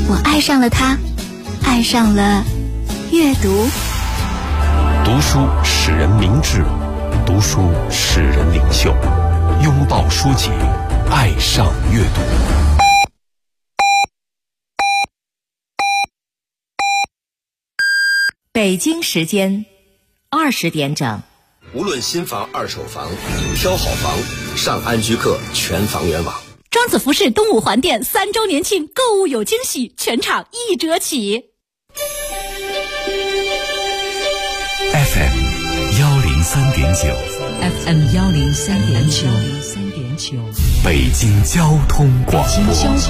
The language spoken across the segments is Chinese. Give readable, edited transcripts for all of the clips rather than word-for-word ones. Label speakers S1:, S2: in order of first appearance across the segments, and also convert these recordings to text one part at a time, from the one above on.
S1: 我爱上了它，爱上了阅读。
S2: 读书使人明智，读书使人领袖。拥抱书籍，爱上阅读。
S3: 北京时间20点整。
S4: 无论新房二手房，挑好房上安居客全房源网。
S3: 庄子服饰东五环店3周年庆，购物有惊喜，全场1折起。
S2: FM 103.9
S3: FM 103.9，
S2: 北京交通广播。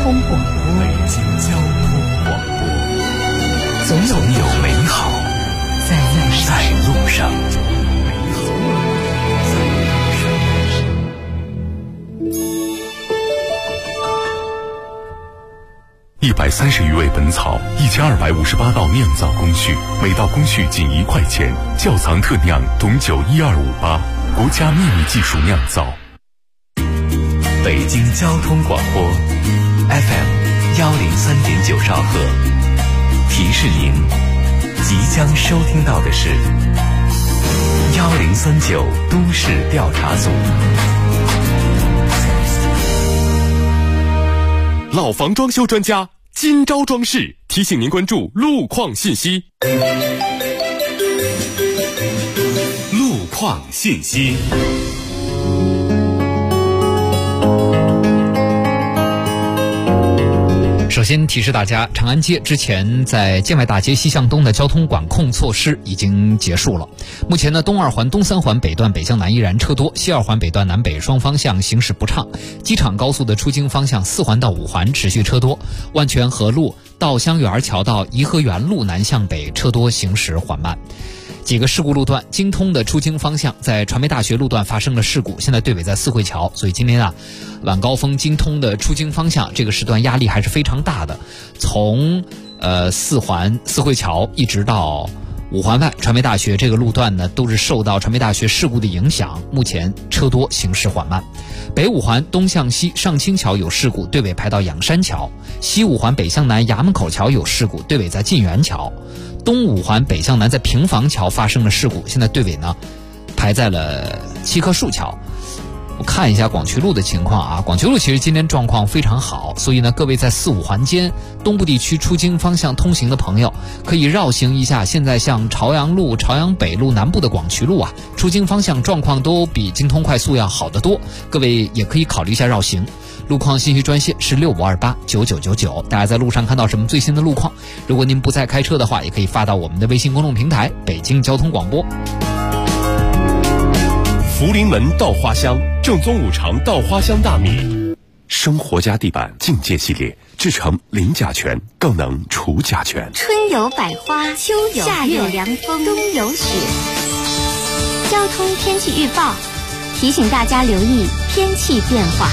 S2: 总有美好在路上。130余味本草，1258道酿造工序，每道工序仅1块钱。窖藏特酿董酒12588，国家秘密技术酿造。北京交通广播 FM 103.9兆赫，提示您即将收听到的是1039都市调查组。老房装修专家今朝装饰提醒您关注路况信息。路况信息。
S5: 首先提示大家，长安街之前在建外大街西向东的交通管控措施已经结束了。目前呢，东2环、东3环北段北向南依然车多，西2环北段南北双方向行驶不畅。机场高速的出京方向4环到5环持续车多，万泉河路、稻香园桥到颐和园路南向北车多，行驶缓慢。几个事故路段，京通的出京方向在传媒大学路段发生了事故，现在队尾在四惠桥，所以今天晚高峰京通的出京方向这个时段压力还是非常大的。从4环四惠桥一直到5环外传媒大学这个路段呢，都是受到传媒大学事故的影响，目前车多，行驶缓慢。北5环东向西上清桥有事故，队尾排到仰山桥；西5环北向南衙门口桥有事故，队尾在晋源桥；东5环北向南在平房桥发生了事故，现在队尾呢排在了七棵树桥。我看一下广渠路的情况啊，广渠路其实今天状况非常好，所以呢，各位在4、5环间东部地区出京方向通行的朋友，可以绕行一下。现在像朝阳路、朝阳北路南部的广渠路啊，出京方向状况都比京通快速要好得多，各位也可以考虑一下绕行。路况信息专线是65289999，大家在路上看到什么最新的路况，如果您不再开车的话，也可以发到我们的微信公众平台北京交通广播。
S2: 福临门稻花香，正宗5常稻花香大米，生活家地板境界系列制成零甲醛，更能除甲醛。
S1: 春有百花，秋有夏有凉风，冬有雪。交通天气预报提醒大家留意天气变化。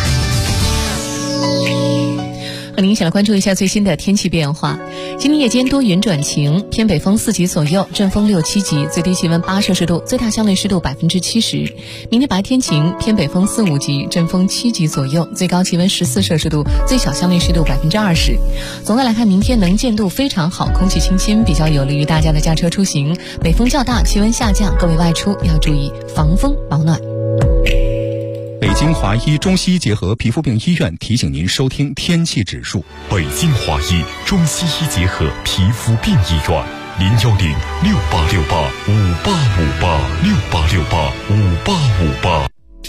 S3: 和您一起来关注一下最新的天气变化。今天夜间多云转晴，偏北风4级左右，阵风6、7级，最低气温8摄氏度，最大相对湿度70%。明天白天晴，偏北风4、5级，阵风7级左右，最高气温14摄氏度，最小相对湿度20%。总的来看，明天能见度非常好，空气清新，比较有利于大家的驾车出行。北风较大，气温下降，各位外出要注意防风保暖。
S6: 北京华医中西医结合皮肤病医院提醒您收听天气指数。
S2: 北京华医中西医结合皮肤病医院，0106868585858，686858。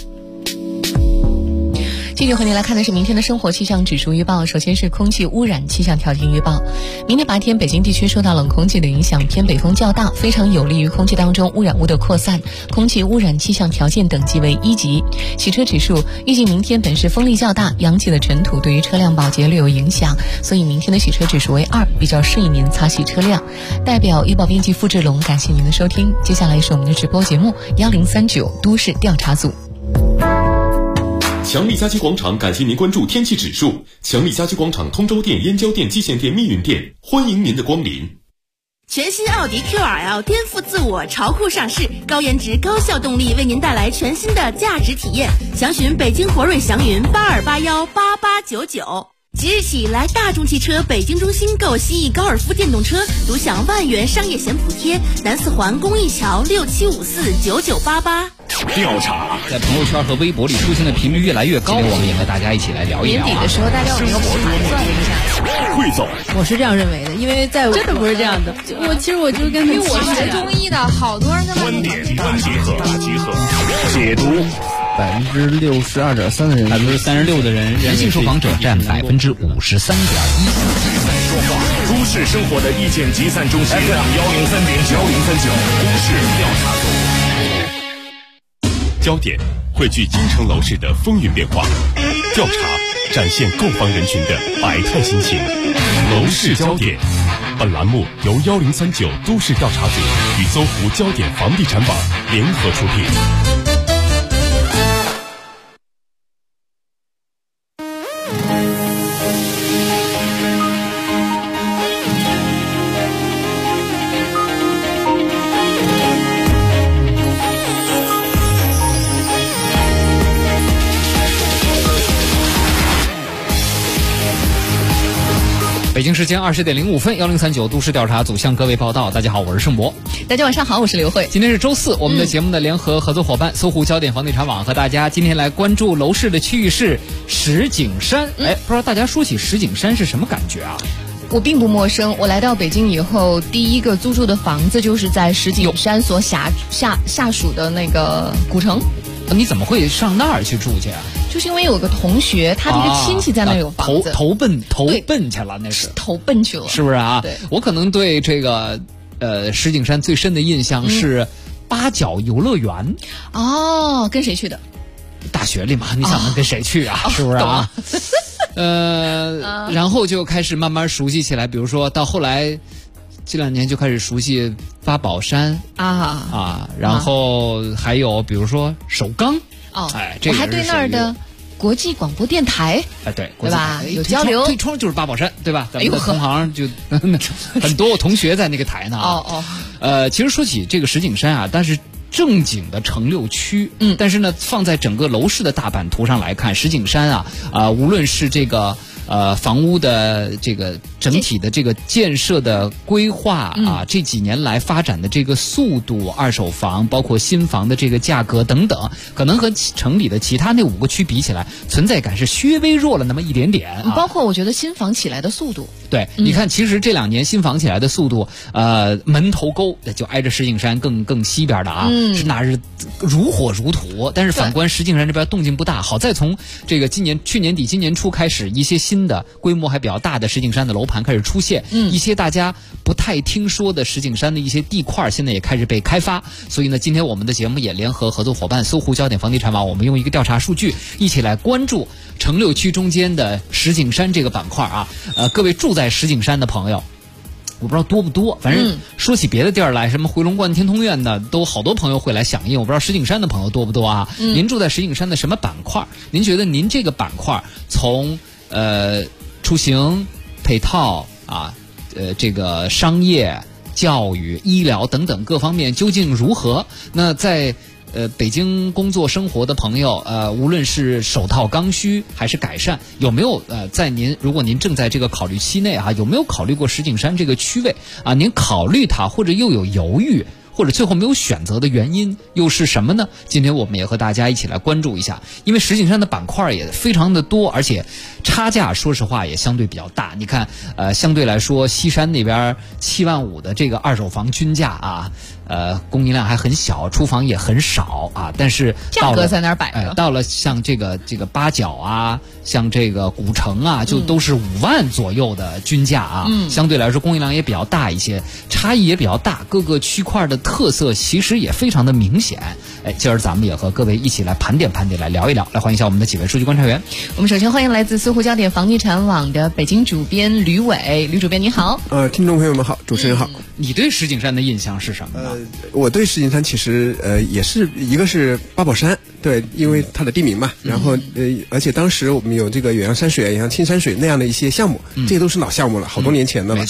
S3: 继续和您来看的是明天的生活气象指数预报。首先是空气污染气象条件预报。明天白天北京地区受到冷空气的影响，偏北风较大，非常有利于空气当中污染物的扩散，空气污染气象条件等级为1级。洗车指数预计明天本市风力较大，扬起的尘土对于车辆保洁略有影响，所以明天的洗车指数为2，比较适宜您擦洗车辆。代表医保编辑付志龙感谢您的收听，接下来是我们的直播节目1039都市调查组。
S2: 强力家居广场感谢您关注天气指数。强力家居广场通州店、燕郊店、蓟县店、密云店，欢迎您的光临。
S7: 全新奥迪 QRL 颠覆自我，潮酷上市，高颜值高效动力为您带来全新的价值体验。详询北京博瑞祥云82818899。 即日起，来大众汽车北京中心购西翼高尔夫电动车，独享万元商业险补贴。南四环公益桥67549988。
S2: 调查
S5: 在朋友圈和微博里出现的频率越来越高，我们也和大家一起来聊一聊。
S3: 年底的时候，大家有没有盘算一下？
S2: 汇总，
S8: 我是这样认为的，因为在真的不是这样的。其实我就跟他，
S3: 因为我学中医的，好多人跟他
S2: 观点大集合，解读。
S9: 62.3%的人
S5: ，36%的人人性受访者占53.1%。
S2: 都市生活的意见集散中心，103.91039都市调查组。焦点汇聚京城楼市的风云变化，调查展现购房人群的百态心情。楼市焦点，本栏目由1039都市调查组与搜狐焦点房地产网联合出品。
S5: 北京时间20点05分，1039都市调查组向各位报道。大家好，我是盛博。
S3: 大家晚上好，我是刘慧。
S5: 今天是周四，我们的节目的联合合作伙伴搜狐焦点房地产网和大家今天来关注楼市的区域是石景山。不知道大家说起石景山是什么感觉啊？
S3: 我并不陌生，我来到北京以后，第一个租住的房子就是在石景山所下属的那个古城。
S5: 你怎么会上那儿去住去啊？
S3: 就是因为有个同学，他的一个亲戚在那儿有房子，
S5: 投奔去了，那是
S3: 投奔去了，
S5: 是不是啊？
S3: 对，
S5: 我可能对这个石景山最深的印象是八角游乐园。
S3: 哦，跟谁去的？
S5: 大学里嘛，你想能跟谁去啊？是不是啊？然后就开始慢慢熟悉起来，比如说到后来这2年就开始熟悉八宝山然后还有比如说首钢。这个
S3: 我还对那儿的国际广播电台，
S5: 对
S3: 吧？有交流。
S5: 推窗就是八宝山，对吧？咱们的同行就很多，我同学在那个台呢。其实说起这个石景山啊，但是正经的城六区，但是呢，放在整个楼市的大版图上来看，石景山无论是这个房屋的这个整体的这个建设的规划这几年来发展的这个速度，二手房包括新房的这个价格等等，可能和城里的其他那5个区比起来，存在感是稍微弱了那么一点点。
S3: 包括我觉得新房起来的速度，
S5: 对，你看，其实这2年新房起来的速度，门头沟就挨着石景山更西边的是那是如火如荼。但是反观石景山这边动静不大，好在从这个去年底今年初开始，一些新的规模还比较大的石景山的楼盘开始出现，一些大家不太听说的石景山的一些地块现在也开始被开发。所以呢，今天我们的节目也联合合作伙伴搜狐焦点房地产网，我们用一个调查数据一起来关注城六区中间的石景山这个板块各位住在石景山的朋友，我不知道多不多，反正说起别的地儿来，什么回龙观、天通苑的，都好多朋友会来响应。我不知道石景山的朋友多不多啊？您住在石景山的什么板块？您觉得您这个板块从出行、配套这个商业、教育、医疗等等各方面究竟如何？那在北京工作生活的朋友，无论是首套刚需还是改善，有没有在如果您正在这个考虑期内有没有考虑过石景山这个区位您考虑它，或者又有犹豫，或者最后没有选择的原因又是什么呢？今天我们也和大家一起来关注一下，因为石景山的板块也非常的多，而且差价说实话也相对比较大。你看相对来说西山那边7万5的这个二手房均价供应量还很小，出房也很少但是
S3: 价格在那儿摆着，
S5: 到了像这个八角像这个古城就都是5万左右的均价相对来说供应量也比较大一些，差异也比较大，各个区块的特色其实也非常的明显。今儿咱们也和各位一起来盘点盘点，来聊一聊，来欢迎一下我们的几位数据观察员。
S3: 我们首先欢迎来自搜狐焦点房地产网的北京主编吕伟，吕主编你好。
S10: 听众朋友们好，主持人好。
S5: 你对石景山的印象是什么呢？
S10: 我对石景山其实也是一个是八宝山，对，因为它的地名嘛，然后而且当时我们有这个远洋山水、远洋青山水那样的一些项目，这些都是老项目了，好多年前的了。
S5: 没错。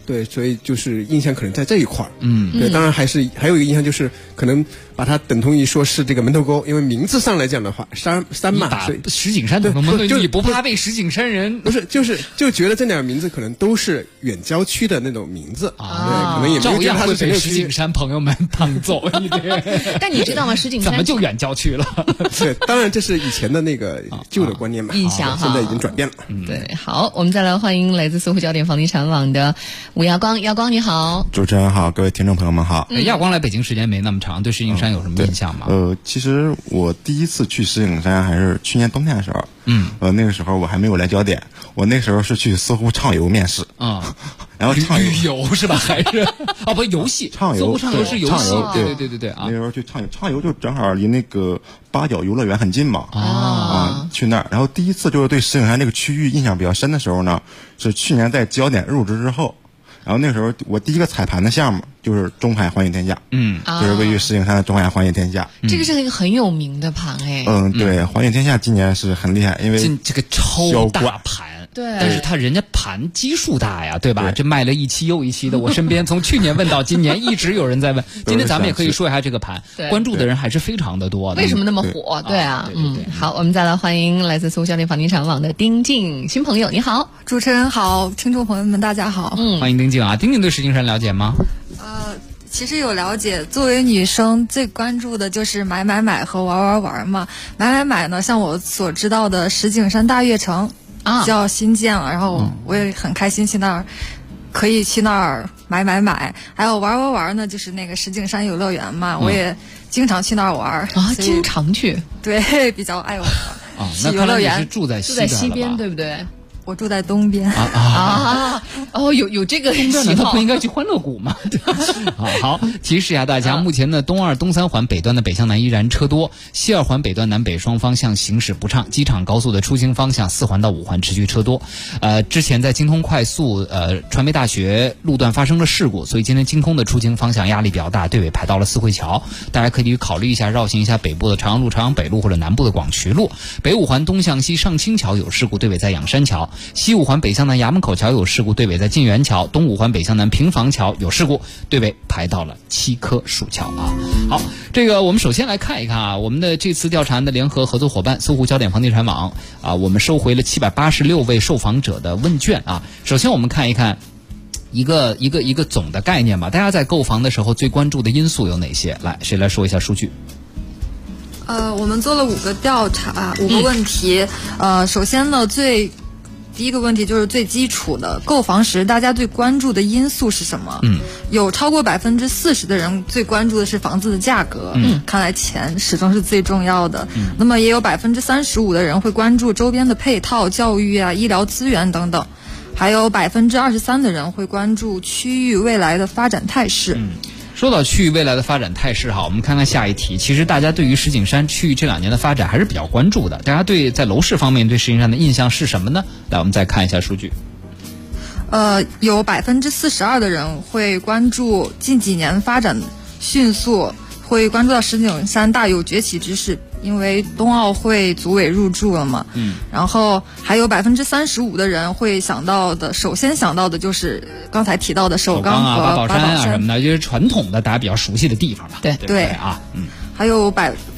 S10: 对，所以就是印象可能在这一块儿。对，当然还有一个印象就是可能把它等同于说是这个门头沟，因为名字上来讲的话，山嘛，所以
S5: 石景山等同门头沟，你不怕被石景山人？
S10: 不是，就觉得这两个名字可能都是远郊区的那种名字啊，对，可能也没有觉得它是
S5: 被石景山朋友们绑走一点。
S3: 但你知道吗？石景山
S5: 怎么就远郊区了？
S10: 对，当然这是以前的那个旧的观念嘛，
S3: 印象
S10: 现在已经转变了。
S3: 对，好，我们再来欢迎来自搜狐焦点房地产网的吴亚光，亚光你好。
S9: 主持人好，各位听众朋友们好。
S5: 亚光来北京时间没那么长，对石景山有什么印象吗？
S9: 其实我第一次去石景山还是去年冬天的时候。那个时候我还没有来焦点，我那时候是去搜狐畅游面试然后畅
S5: 旅游是吧？还是不游戏？
S9: 畅游，
S5: 畅游是游戏，对
S9: 啊。那时候去畅游就正好离那个八角游乐园很近嘛去那儿。然后第一次就是对石景山这个区域印象比较深的时候呢，是去年在焦点入职之后。然后那时候我第一个踩盘的项目就是中海环宇天下，就是位于石景山的中海环宇天下。
S3: 这个是一个很有名的盘哎。
S9: 对，环宇天下今年是很厉害，因为
S5: 这个超大盘。
S3: 对，
S5: 但是人家盘基数大呀，对吧？这卖了一期又一期的，我身边从去年问到今年，一直有人在问。今天咱们也可以说一下这个盘，关注的人还是非常的多。
S3: 为什么那么火？对啊，好，我们再来欢迎来自搜狐焦点房地产网的丁静新朋友，你好，
S11: 主持人好，听众朋友们大家好。
S5: 欢迎丁静啊，丁静对石景山了解吗？
S11: 其实有了解，作为女生最关注的就是买和玩嘛。买呢，像我所知道的石景山大悦城叫新建了，然后我也很开心去那儿，可以去那儿买。还有玩呢，就是那个石景山游乐园嘛，我也经常去那儿玩
S3: 经常去，
S11: 对，比较爱玩
S5: 那看来你是住在
S3: 西边，对不对？
S11: 我住在东边
S3: 有这个
S5: 东边难道不应该去欢乐谷吗？好，提示一下大家，目前呢东二、东三环北段的北向南依然车多，西二环北段南北双方向行驶不畅，机场高速的出行方向4环到5环持续车多。之前在京通快速传媒大学路段发生了事故，所以今天京通的出行方向压力比较大，队尾排到了四惠桥，大家可以考虑一下绕行一下北部的朝阳路、朝阳北路或者南部的广渠路。北5环东向西上清桥有事故，队尾在仰山桥。西5环北向南衙门口桥有事故，队尾在晋源桥；东5环北向南平房桥有事故，队尾排到了7棵树桥啊。好，这个我们首先来看一看啊，我们的这次调查的联合合作伙伴搜狐焦点房地产网啊，我们收回了786位受访者的问卷啊。首先我们看一看一个总的概念吧，大家在购房的时候最关注的因素有哪些？来，谁来说一下数据？
S11: 我们做了5个调查，5个问题。首先呢，第一个问题就是最基础的，购房时大家最关注的因素是什么？有超过40%的人最关注的是房子的价格。看来钱始终是最重要的。那么也有35%的人会关注周边的配套、教育啊、医疗资源等等。还有23%的人会关注区域未来的发展态势。
S5: 说到区域未来的发展态势哈，我们看看下一题。其实大家对于石景山区域这2年的发展还是比较关注的。大家在楼市方面对石景山的印象是什么呢？来，我们再看一下数据。
S11: 有42%的人会关注近几年发展迅速，会关注到石景山大有崛起之势，因为冬奥会组委入驻了嘛。然后还有35%的人会首先想到的就是刚才提到的首钢和
S5: 八宝山啊什么的，就是传统的大家比较熟悉的地方吧。
S11: 对
S5: 啊，
S11: 还有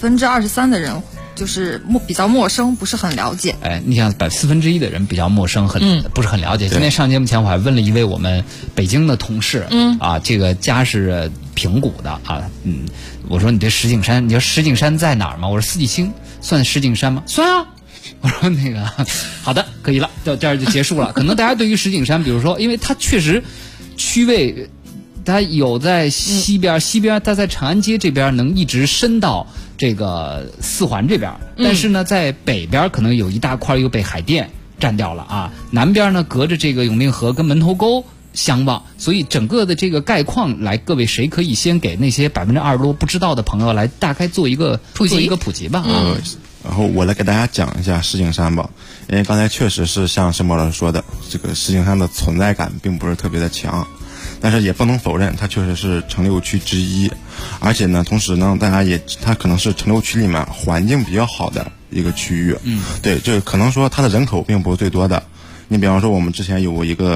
S11: 23%的人就是比较陌生，不是很了解。
S5: 你想1/4的人比较陌生，不是很了解。今天上节目前我还问了一位我们北京的同事，这个家是平谷的啊，我说你对石景山，你说石景山在哪儿吗？我说四季青算石景山吗？算啊。我说那个好的，可以了，到这儿就结束了。可能大家对于石景山，比如说，因为它确实区位，它有在西边，它在长安街这边能一直伸到这个4环这边，但是呢，在北边可能有一大块又被海淀占掉了啊，南边呢隔着这个永定河跟门头沟相望，所以整个的这个概况来，各位谁可以先给那些20%多不知道的朋友来大概做一个普及吧啊。
S9: 然后我来给大家讲一下石景山吧，因为刚才确实是像申宝老师说的，这个石景山的存在感并不是特别的强，但是也不能否认它确实是城6区之一，而且呢，同时呢，它可能是城6区里面环境比较好的一个区域。对，这可能说它的人口并不是最多的。你比方说我们之前有过一个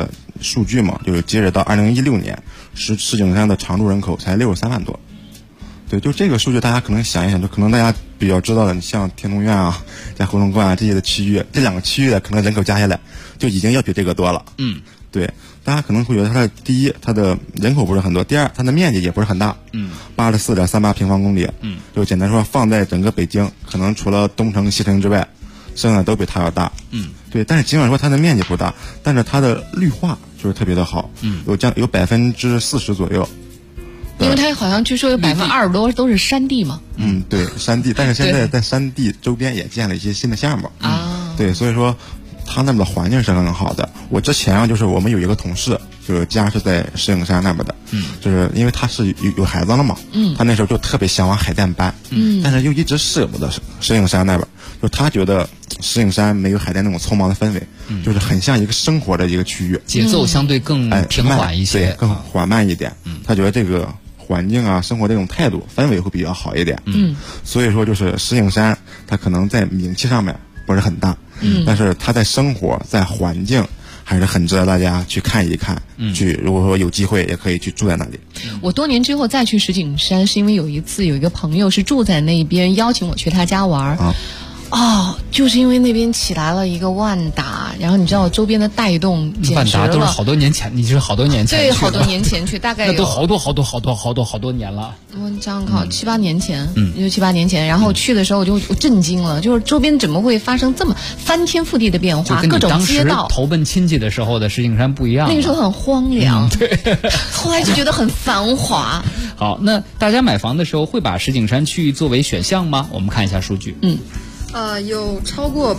S9: 数据嘛，就是截止到2016年，石景山的常住人口才63万多。对，就这个数据，大家可能想一想，就可能大家比较知道的，你像天通苑啊、在回龙观啊这些的区域，这2个区域的可能人口加起来就已经要比这个多了。对，大家可能会觉得它的第一，它的人口不是很多；第二，它的面积也不是很大。84.38平方公里。就简单说，放在整个北京，可能除了东城、西城之外，剩下都比它要大。对，但是尽管说它的面积不大，但是它的绿化就是特别的好。有40%左右。
S3: 因为它好像据说有20%多都是山地嘛。
S9: 对，山地，但是现在在山地周边也建了一些新的项目。对，所以说它那边的环境是很好的。我之前就是我们有一个同事，就是家是在石景山那边的。就是因为他是有孩子了嘛。他那时候就特别想往海淀搬。但是又一直舍不得石景山那边，就他觉得石景山没有海淀那种匆忙的氛围，就是很像一个生活的一个区域，
S5: 节奏相对更平缓一些，
S9: 对，更缓慢一点。他觉得这个环境啊，生活这种态度氛围会比较好一点。所以说就是石景山它可能在名气上面不是很大，但是它在生活在环境还是很值得大家去看一看。如果说有机会也可以去住在那里。
S3: 我多年之后再去石景山，是因为有一次有一个朋友是住在那边，邀请我去他家玩。就是因为那边起来了一个万达，然后你知道周边的带动简直了。
S5: 万达都是好多年前，你是好多年前去
S3: 对，好多年前去，大概有
S5: 那都好多年了。
S3: 我这样考7、8年前，就7、8年前，然后去的时候我就震惊了，就是周边怎么会发生这么翻天覆地的变化？各种街道
S5: 投奔亲戚的时候的石景山不一样。
S3: 那个时候很荒凉，对，后来就觉得很繁华。
S5: 好，那大家买房的时候会把石景山区域作为选项吗？我们看一下数据。
S11: 有超过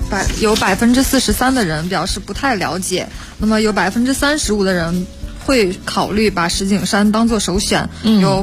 S11: 43%的人表示不太了解，那么有35%的人会考虑把石景山当做首选，有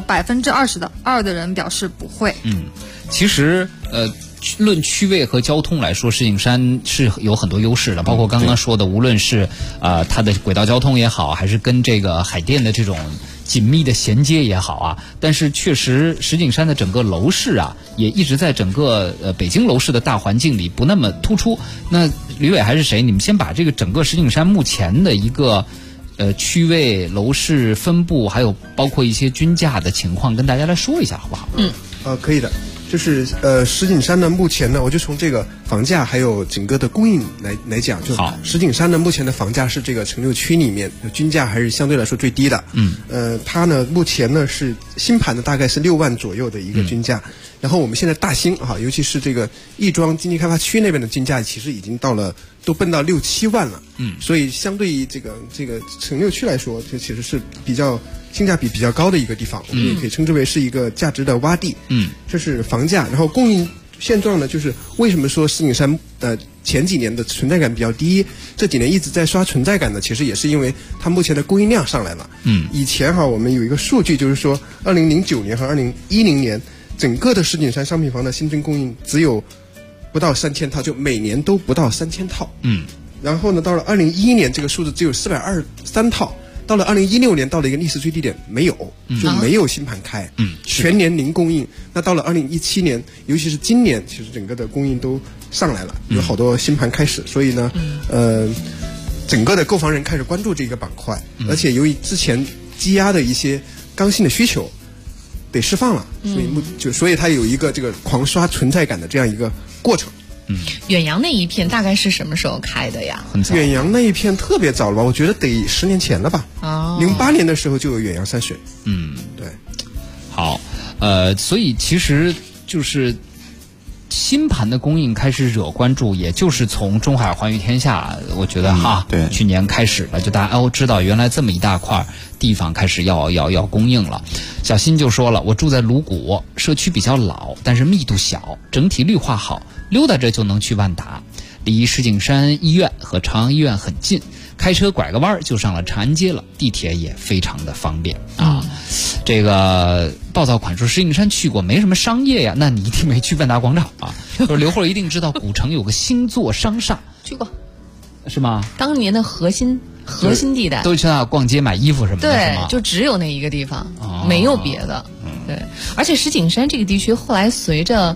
S11: 22%的人表示不会。
S5: 其实论区位和交通来说，石景山是有很多优势的，包括刚刚说的，无论是它的轨道交通也好，还是跟这个海淀的这种紧密的衔接也好啊，但是确实石景山的整个楼市啊，也一直在整个北京楼市的大环境里不那么突出。那吕伟还是谁？你们先把这个整个石景山目前的一个区位、楼市分布，还有包括一些均价的情况，跟大家来说一下，好不好？
S10: 可以的。就是石景山呢，目前呢，我就从这个房价还有整个的供应来讲，就石景山呢，目前的房价是这个城六区里面均价还是相对来说最低的。它呢目前呢是新盘的大概是6万左右的一个均价。然后我们现在大兴尤其是这个亦庄经济开发区那边的均价其实已经都奔到6、7万了。所以相对于这个城六区来说，这其实是性价比比较高的一个地方，我们也可以称之为是一个价值的洼地。这是房价。然后供应现状呢，就是为什么说石景山前几年的存在感比较低，这几年一直在刷存在感呢？其实也是因为它目前的供应量上来了。以前我们有一个数据，就是说2009年和2010年整个的石景山商品房的新增供应只有不到3000套，就每年都不到3000套。然后呢，到了2011年这个数字只有423套。到了2016年，到了一个历史最低点，就没有新盘开，全年零供应。那到了2017年，尤其是今年，其实整个的供应都上来了，有好多新盘开始，所以呢，整个的购房人开始关注这个板块，而且由于之前积压的一些刚性的需求得释放了，所以它有一个这个狂刷存在感的这样一个过程。
S3: 远洋那一片大概是什么时候开的呀？
S10: 远洋那一片特别早了吧？我觉得得10年前了吧。08年的时候就有远洋山水。对。
S5: 好，所以其实就是新盘的供应开始惹关注，也就是从中海环宇天下，我觉得
S9: 对，
S5: 去年开始了，就大家知道原来这么一大块地方开始要供应了。小新就说了，我住在鲁谷，社区比较老，但是密度小，整体绿化好，溜达着就能去万达，离石景山医院和朝阳医院很近，开车拐个弯就上了长安街了，地铁也非常的方便啊。这个暴躁款说石景山去过，没什么商业呀，那你一定没去万达广场啊。说刘慧一定知道古城有个星座商厦，
S3: 去过，
S5: 是吗？
S3: 当年的核心地带，
S5: 都去那逛街买衣服什么的，
S3: 对，就只有那一个地方，没有别的。对，而且石景山这个地区后来随着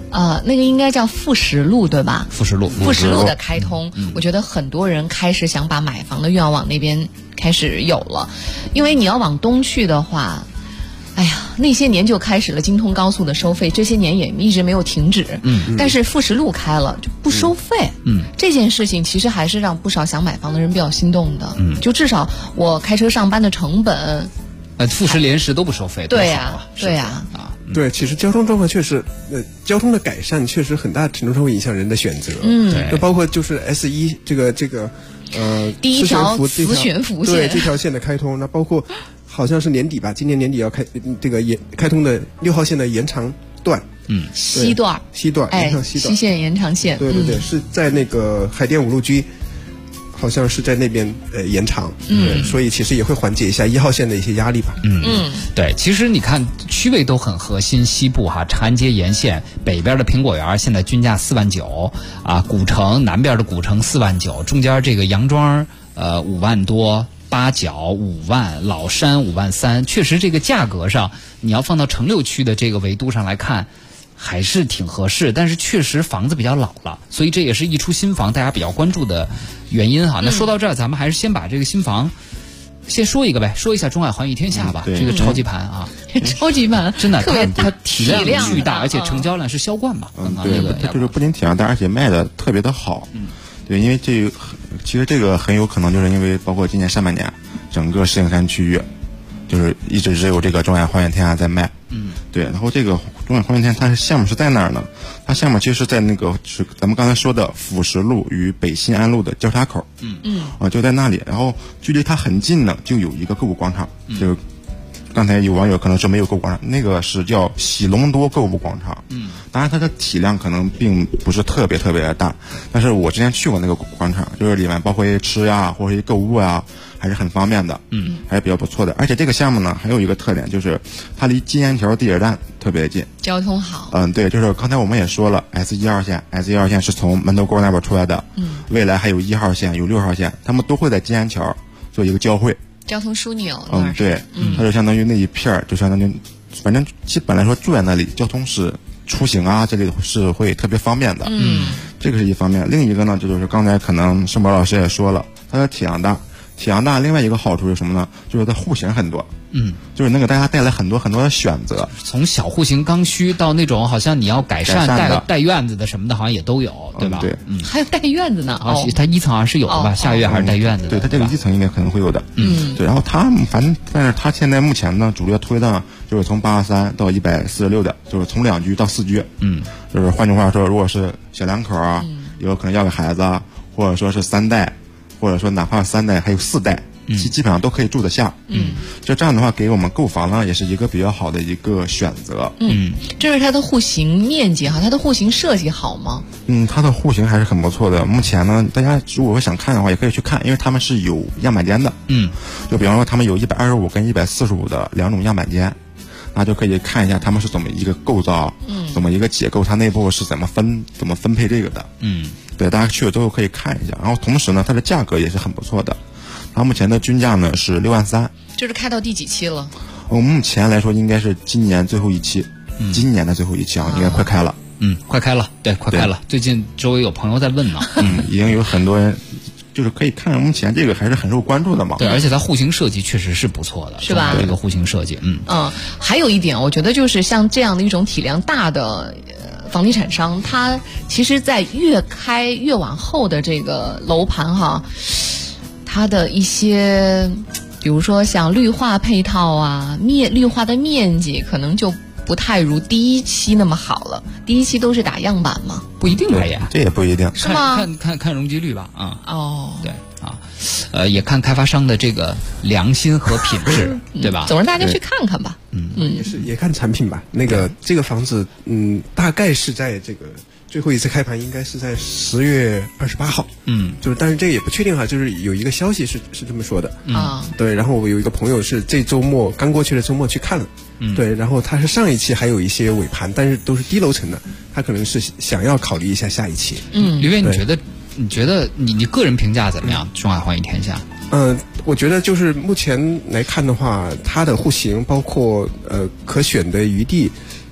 S3: 那个应该叫富实路对吧？
S5: 富实路
S3: 的开通，我觉得很多人开始想把买房的愿望往那边开始有了，因为你要往东去的话，哎呀，那些年就开始了京通高速的收费，这些年也一直没有停止。但是富实路开了就不收费。这件事情其实还是让不少想买房的人比较心动的。就至少我开车上班的成本，
S5: 富实联实都不收费。
S3: 对呀。
S10: 对，其实交通状况确实，交通的改善确实很大程度上会影响人的选择。就包括就是 S1 这个
S3: 第一条磁悬浮线，
S10: 对这条线的开通，那包括好像是年底吧，今年年底要开通的6号线的延长段。
S3: 西段
S10: 延长西段，
S3: 西线延长线。
S10: 对，是在那个海淀5路居。好像是在那边延长，所以其实也会缓解一下1号线的一些压力吧。
S5: 对，其实你看区位都很核心，西部长安街沿线，北边的苹果园现在均价4万9啊，古城南边的古城4万9，中间这个杨庄5万多，八角5万，老山5万3，确实这个价格上你要放到城六区的这个维度上来看。还是挺合适，但是确实房子比较老了，所以这也是一出新房大家比较关注的原因哈。那说到这儿，咱们还是先把这个新房先说一个呗，说一下中海环宇天下吧。这个超级盘啊，
S3: 超级盘
S5: 真的，它
S3: 体
S5: 量巨大，而且成交量是销冠嘛。
S9: 对，它就是不仅体量大，而且卖的特别的好。对，因为其实这个很有可能就是因为包括今年上半年整个石景山区域就是一直只有这个中海环宇天下在卖。对，然后这个中海环宇天下它项目是在哪儿呢？它项目其实是在那个是咱们刚才说的辅石路与北新安路的交叉口。就在那里，然后距离它很近呢，就有一个购物广场。就刚才有网友可能说没有购物广场，那个是叫喜隆多购物广场。当然它的体量可能并不是特别的大，但是我之前去过那个广场，就是里面包括一些吃呀或者一些购物啊，还是很方便的。还是比较不错的。而且这个项目呢还有一个特点，就是它离金岩桥地铁站特别近，
S3: 交通好。
S9: 对，就是刚才我们也说了 S1、2线是从门头沟那边出来的。未来还有1号线有6号线，他们都会在金岩桥做一个交汇，
S3: 交通枢纽。
S9: 对，它就相当于那一片就相当于反正基本来说住在那里交通是出行啊这类是会特别方便的。这个是一方面。另一个呢，这就是刚才可能盛宝老师也说了，它的体量大，另外一个好处是什么呢？就是它户型很多。就是能给大家带来很多的选择，
S5: 从小户型刚需到那种好像你要改善带院子的什么的，好像也都有，对吧？
S9: 对，
S3: 还有带院子呢。
S5: 它1层好像是有的吧？下月还是带院子的？
S9: 对，它这个1层应该可能会有的。对，然后但是它现在目前呢，主力推的就是从83到146的，就是从2居到4居。就是换句话说，如果是小两口啊，有可能要个孩子啊，或者说是3代，或者说哪怕3代还有4代。基本上都可以住得下。就这样的话，给我们购房呢，也是一个比较好的一个选择。
S3: 这是它的户型面积哈，它的户型设计好吗？
S9: 它的户型还是很不错的。目前呢，大家如果想看的话，也可以去看，因为他们是有样板间的。就比方说，他们有125跟145的2种样板间，那就可以看一下他们是怎么一个构造，怎么一个结构，它内部是怎么分配这个的。对，大家去了之后可以看一下。然后同时呢，它的价格也是很不错的。它目前的均价呢是6万3，
S3: 这是开到第几期了？
S9: 目前来说应该是今年最后一期，今年的最后一期啊，应该快开了。
S5: 快开了，对，快开了。最近周围有朋友在问呢，
S9: 已经有很多人，就是可以看，目前这个还是很受关注的嘛。
S5: 对，而且它户型设计确实是不错的，
S3: 是吧？
S5: 这个户型设计，
S3: 还有一点，我觉得就是像这样的一种体量大的房地产商，它其实在越开越往后的这个楼盘哈。它的一些，比如说像绿化配套啊，绿化的面积可能就不太如第一期那么好了。第一期都是打样板嘛，
S5: 不一定吧也，
S9: 这也不一定，
S3: 是吗？
S5: 看容积率吧对也看开发商的这个良心和品质，对吧？
S3: 总之大家去看看吧。
S10: 也看产品吧。那个这个房子，大概是在这个。最后一次开盘应该是在10月28号，就是但是这个也不确定哈，就是有一个消息是这么说的对，然后我有一个朋友是这周末刚过去的周末去看了，对，然后他是上一期还有一些尾盘，但是都是低楼层的，他可能是想要考虑一下下一期。
S5: 李伟，你觉得你个人评价怎么样？中海环宇天下？
S10: 我觉得就是目前来看的话，它的户型包括可选的余地。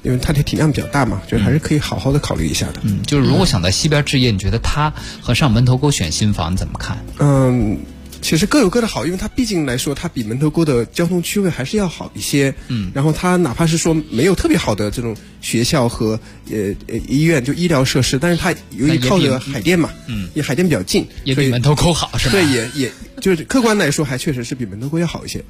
S10: 因为它的体量比较大嘛，觉得还是可以好好的考虑一下的。
S5: 就是如果想在西边置业，你觉得它和上门头沟选新房怎么看？
S10: 其实各有各的好，因为它毕竟来说，它比门头沟的交通区位还是要好一些。然后它哪怕是说没有特别好的这种学校和医院，就医疗设施，但是它由于靠着海淀嘛，也海淀比较近，
S5: 也比门头沟好，是吧？
S10: 对，也就是客观来说，还确实是比门头沟要好一些。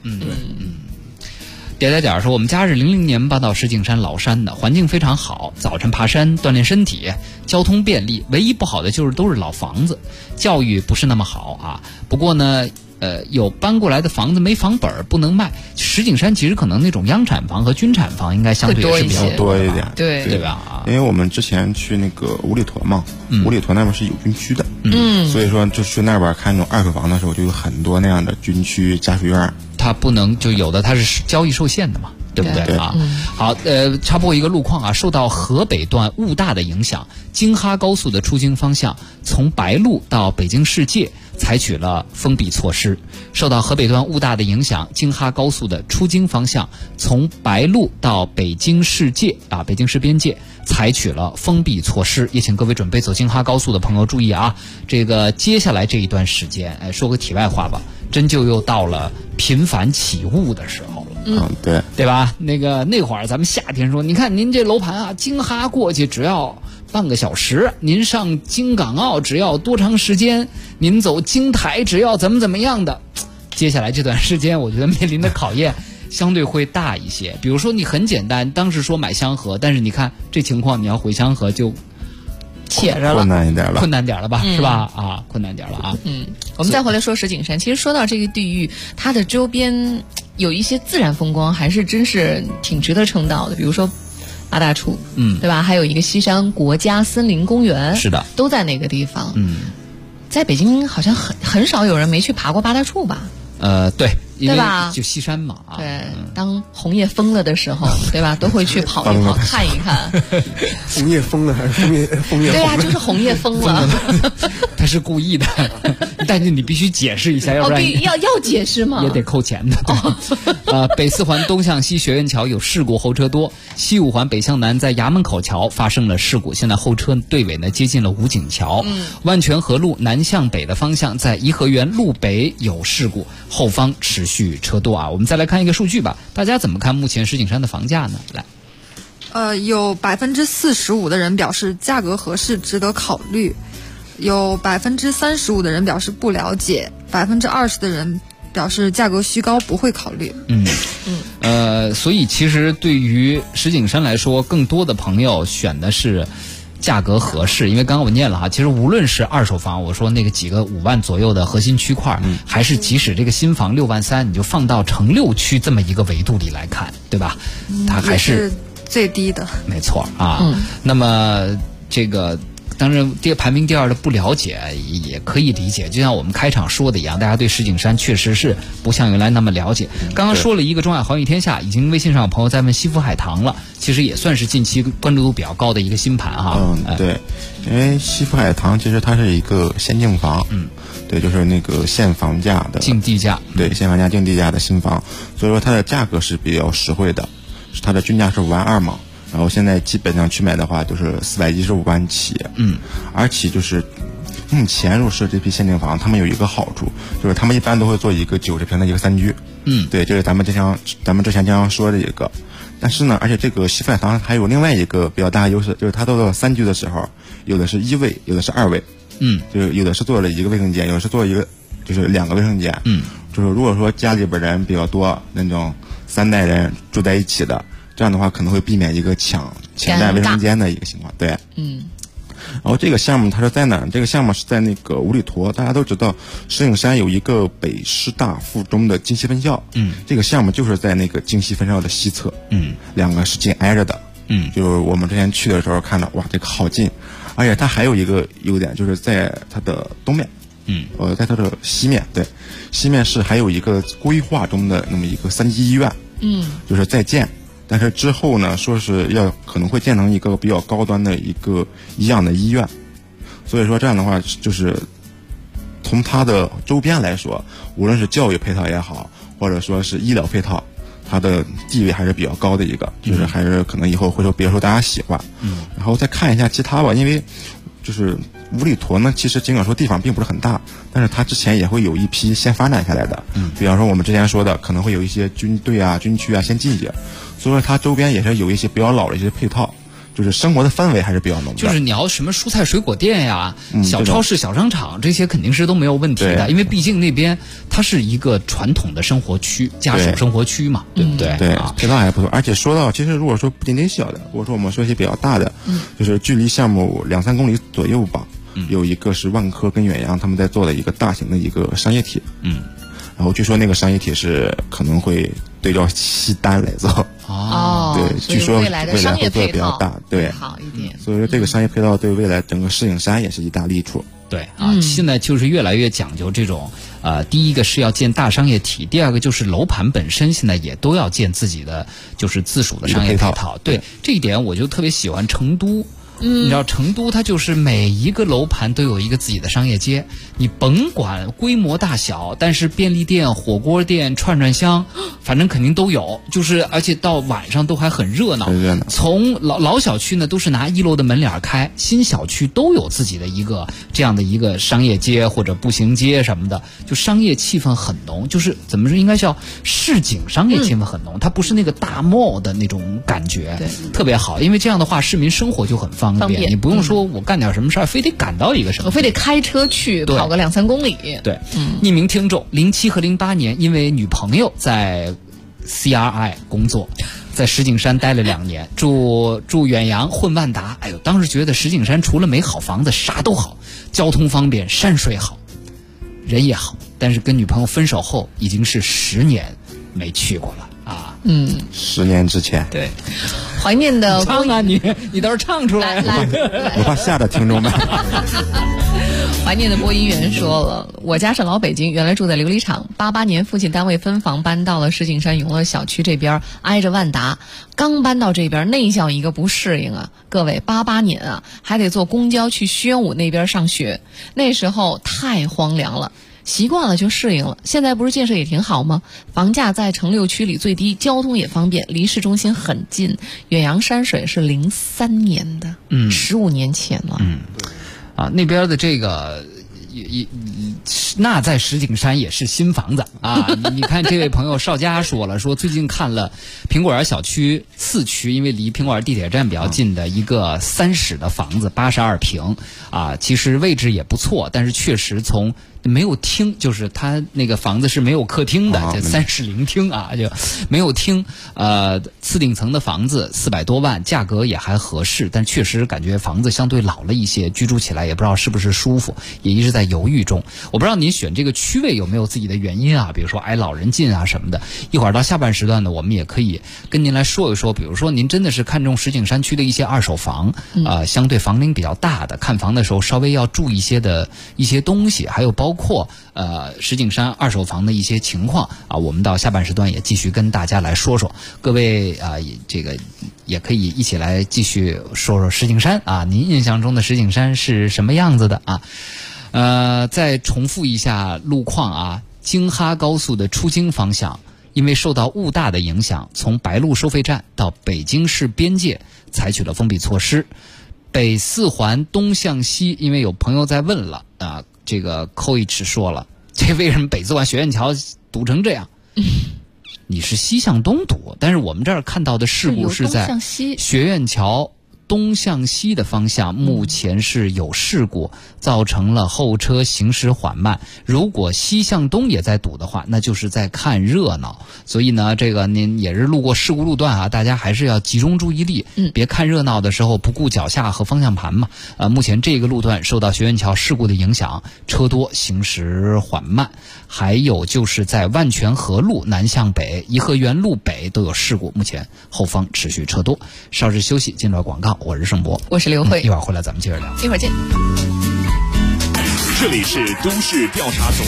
S5: 点说，我们家是00年搬到石景山崂山的，环境非常好，早晨爬山锻炼身体，交通便利，唯一不好的就是都是老房子，教育不是那么好啊。不过呢有搬过来的房子没房本不能卖。石景山其实可能那种央产房和军产房应该相对也是比较
S9: 多一点，
S5: 对吧？
S9: 因为我们之前去那个五里屯嘛，五里屯那边是有军区的，所以说就去那边看那种二手房的时候，就有很多那样的军区家属院。
S5: 它不能就有的它是交易受限的嘛，对不对啊？好，插播一个路况啊，受到河北段雾大的影响，京哈高速的出京方向从白鹿到北京世界采取了封闭措施。受到河北段雾大的影响，京哈高速的出京方向从白鹿到北京世界啊，北京市边界采取了封闭措施。也请各位准备走京哈高速的朋友注意啊，这个接下来这一段时间，说个题外话吧，真就又到了频繁起雾的时候了。对吧？那会儿咱们夏天说，你看您这楼盘啊，京哈过去只要半个小时，您上京港澳只要多长时间，您走京台只要怎么样的。接下来这段时间，我觉得面临的考验相对会大一些。比如说你很简单，当时说买香河，但是你看这情况，你要回香河就
S3: 且着了，
S9: 困难点了
S5: 吧，是吧？啊，困难点了啊。
S3: 我们再回来说石景山，其实说到这个地域，它的周边有一些自然风光，还是真是挺值得称道的。比如说八大处，对吧？还有一个西山国家森林公园，
S5: 是的，
S3: 都在那个地方。在北京好像很少有人没去爬过八大处吧？
S5: 对，
S3: 对吧？
S5: 就西山嘛，
S3: 对，当红叶疯了的时候，对吧？都会去跑一跑，看一看。
S10: 红叶疯了还是枫叶？
S3: 对呀，就是红叶疯了。
S5: 他是故意的，但是你必须解释一下，要不然
S3: 要解释吗？
S5: 也得扣钱的。北四环东向西学院桥有事故，后车多；西五环北向南在衙门口桥发生了事故，现在后车队尾呢接近了武警桥。万泉河路南向北的方向在颐和园路北有事故，后方持续车多啊。我们再来看一个数据吧，大家怎么看目前石景山的房价呢？来，
S11: 有45%的人表示价格合适，值得考虑；有35%的人表示不了解，20%的人表示价格虚高，不会考虑。
S5: 所以其实对于石景山来说，更多的朋友选的是价格合适，因为刚刚我念了哈，其实无论是二手房，我说那个几个5万左右的核心区块，还是即使这个新房6万3，你就放到城6区这么一个维度里来看，对吧？它还是
S11: 最低的，
S5: 没错啊。那么这个当然排名第2的不了解也可以理解，就像我们开场说的一样，大家对石景山确实是不像原来那么了解。刚刚说了一个中亚寰宇天下，已经微信上有朋友在问西府海棠了，其实也算是近期关注度比较高的一个新盘哈。
S9: 对，因为西府海棠其实它是一个限定房，对，就是那个限房价的
S5: 净地价，
S9: 对，限房价净地价的新房，所以说它的价格是比较实惠的，它的均价是5万2嘛。然后现在基本上去买的话，就是415万起，而且就是目前入市这批限定房，他们有一个好处，就是他们一般都会做一个90平的一个3居，对，这是咱们之前经常说的一个。但是呢，而且这个西府海棠还有另外一个比较大的优势，就是它做到3居的时候，有的是1卫，有的是2卫，就是有的是做了1个卫生间，有的是做了就是2个卫生间，就是如果说家里边人比较多，那种3代人住在一起的。这样的话可能会避免一个抢占卫生间的一个情况，对。然后这个项目它是在哪儿？这个项目是在那个五里坨。大家都知道，石景山有一个北师大附中的京西分校，这个项目就是在那个京西分校的西侧，两个是紧挨着的，就是我们之前去的时候看到，哇，这个好近，而且它还有一个优点，就是在它的东面，在它的西面，对，西面是还有一个规划中的那么一个3级医院，就是在建。但是之后呢，说是可能会建成一个比较高端的一个医养的医院，所以说这样的话，就是从它的周边来说，无论是教育配套也好，或者说是医疗配套， 它的地位还是比较高的一个，就是还是可能以后会别受大家喜欢。然后再看一下其他吧，因为就是五里坨呢，其实尽管说地方并不是很大，但是它之前也会有一批先发展下来的。比方说我们之前说的，可能会有一些军队啊、军区啊先进去，所以说它周边也是有一些比较老的一些配套。就是生活的氛围还是比较浓的，
S5: 就是你要什么蔬菜水果店呀、小超市、小商场，这些肯定是都没有问题的，因为毕竟那边它是一个传统的生活区、家属生活区嘛，对不对？
S9: 对，配套还不错。而且说到，其实如果说不仅仅小的，或者说我们说一些比较大的，就是距离项目2-3公里左右吧，有一个是万科跟远洋他们在做的一个大型的一个商业体，然后据说那个商业体是可能会对照西单来做。对，据说
S3: 未来的商业配套
S9: 比较大，对，
S3: 好一点。
S9: 所以说这个商业配套对未来整个石景山也是一大利处。
S5: 对现在就是越来越讲究这种第一个是要建大商业体，第二个就是楼盘本身现在也都要建自己的就是自属的商业配套。对这一点我就特别喜欢成都。你知道成都它就是每一个楼盘都有一个自己的商业街，你甭管规模大小，但是便利店、火锅店、串串香，反正肯定都有，就是而且到晚上都还很热闹。从老小区呢都是拿1楼的门脸开，新小区都有自己的一个这样的一个商业街或者步行街什么的，就商业气氛很浓，就是怎么说应该叫市井商业气氛很浓，它不是那个大 mall 的那种感觉，特别好，因为这样的话市民生活就很方便，你不用说我干点什么事儿非得赶到一个什么，
S3: 我非得开车去跑个2-3公里。
S5: 对，匿名听众07和08年因为女朋友在 CRI 工作，在石景山待了2年，住远洋混万达。哎呦，当时觉得石景山除了没好房子啥都好，交通方便，山水好，人也好，但是跟女朋友分手后已经是10年没去过了啊。
S9: 10年之前。
S3: 对，怀念的
S5: 唱啊，你倒是唱出来，
S9: 我怕吓着听众们。
S3: 怀念的播音员说了，我家是老北京，原来住在琉璃厂，88年父亲单位分房搬到了石景山永乐小区这边，挨着万达。刚搬到这边，那叫一个不适应啊！各位，88年啊，还得坐公交去宣武那边上学，那时候太荒凉了。习惯了就适应了，现在不是建设也挺好吗？房价在城6区里最低，交通也方便，离市中心很近。远洋山水是03年的，15年前了。
S5: 那边的这个那在石景山也是新房子啊！你看这位朋友邵佳说了，说最近看了苹果园小区4区，因为离苹果园地铁站比较近的一个3室的房子，82平啊，其实位置也不错，但是确实从没有厅，就是他那个房子是没有客厅的，就3室0厅啊，就没有厅。次顶层的房子400多万，价格也还合适，但确实感觉房子相对老了一些，居住起来也不知道是不是舒服，也一直在犹豫中。我不知道您选这个区位有没有自己的原因啊，比如说挨老人近啊什么的。一会儿到下半时段呢，我们也可以跟您来说一说，比如说您真的是看中石景山区的一些二手房，相对房龄比较大的，看房的时候稍微要注意一些东西，还有包括石景山二手房的一些情况啊，我们到下半时段也继续跟大家来说说。各位这个也可以一起来继续说说石景山啊，您印象中的石景山是什么样子的啊？再重复一下路况啊，京哈高速的出京方向，因为受到雾大的影响，从白鹿收费站到北京市边界采取了封闭措施。北4环东向西，因为有朋友在问了啊，这个Coach说了，这为什么北4环学院桥堵成这样？你是西向东堵，但是我们这儿看到的事故是在学院桥东向西的方向，目前是有事故，造成了后车行驶缓慢。如果西向东也在堵的话，那就是在看热闹。所以呢，这个您也是路过事故路段啊，大家还是要集中注意力，别看热闹的时候不顾脚下和方向盘嘛。目前这个路段受到学院桥事故的影响，车多，行驶缓慢。还有就是在万泉河路南向北、颐和园路北都有事故，目前后方持续车多。稍事休息，进入广告。我是盛博，
S3: 我是刘慧，
S5: 一会儿回来咱们接着聊，
S3: 一会儿见。
S2: 这里是都市调查组。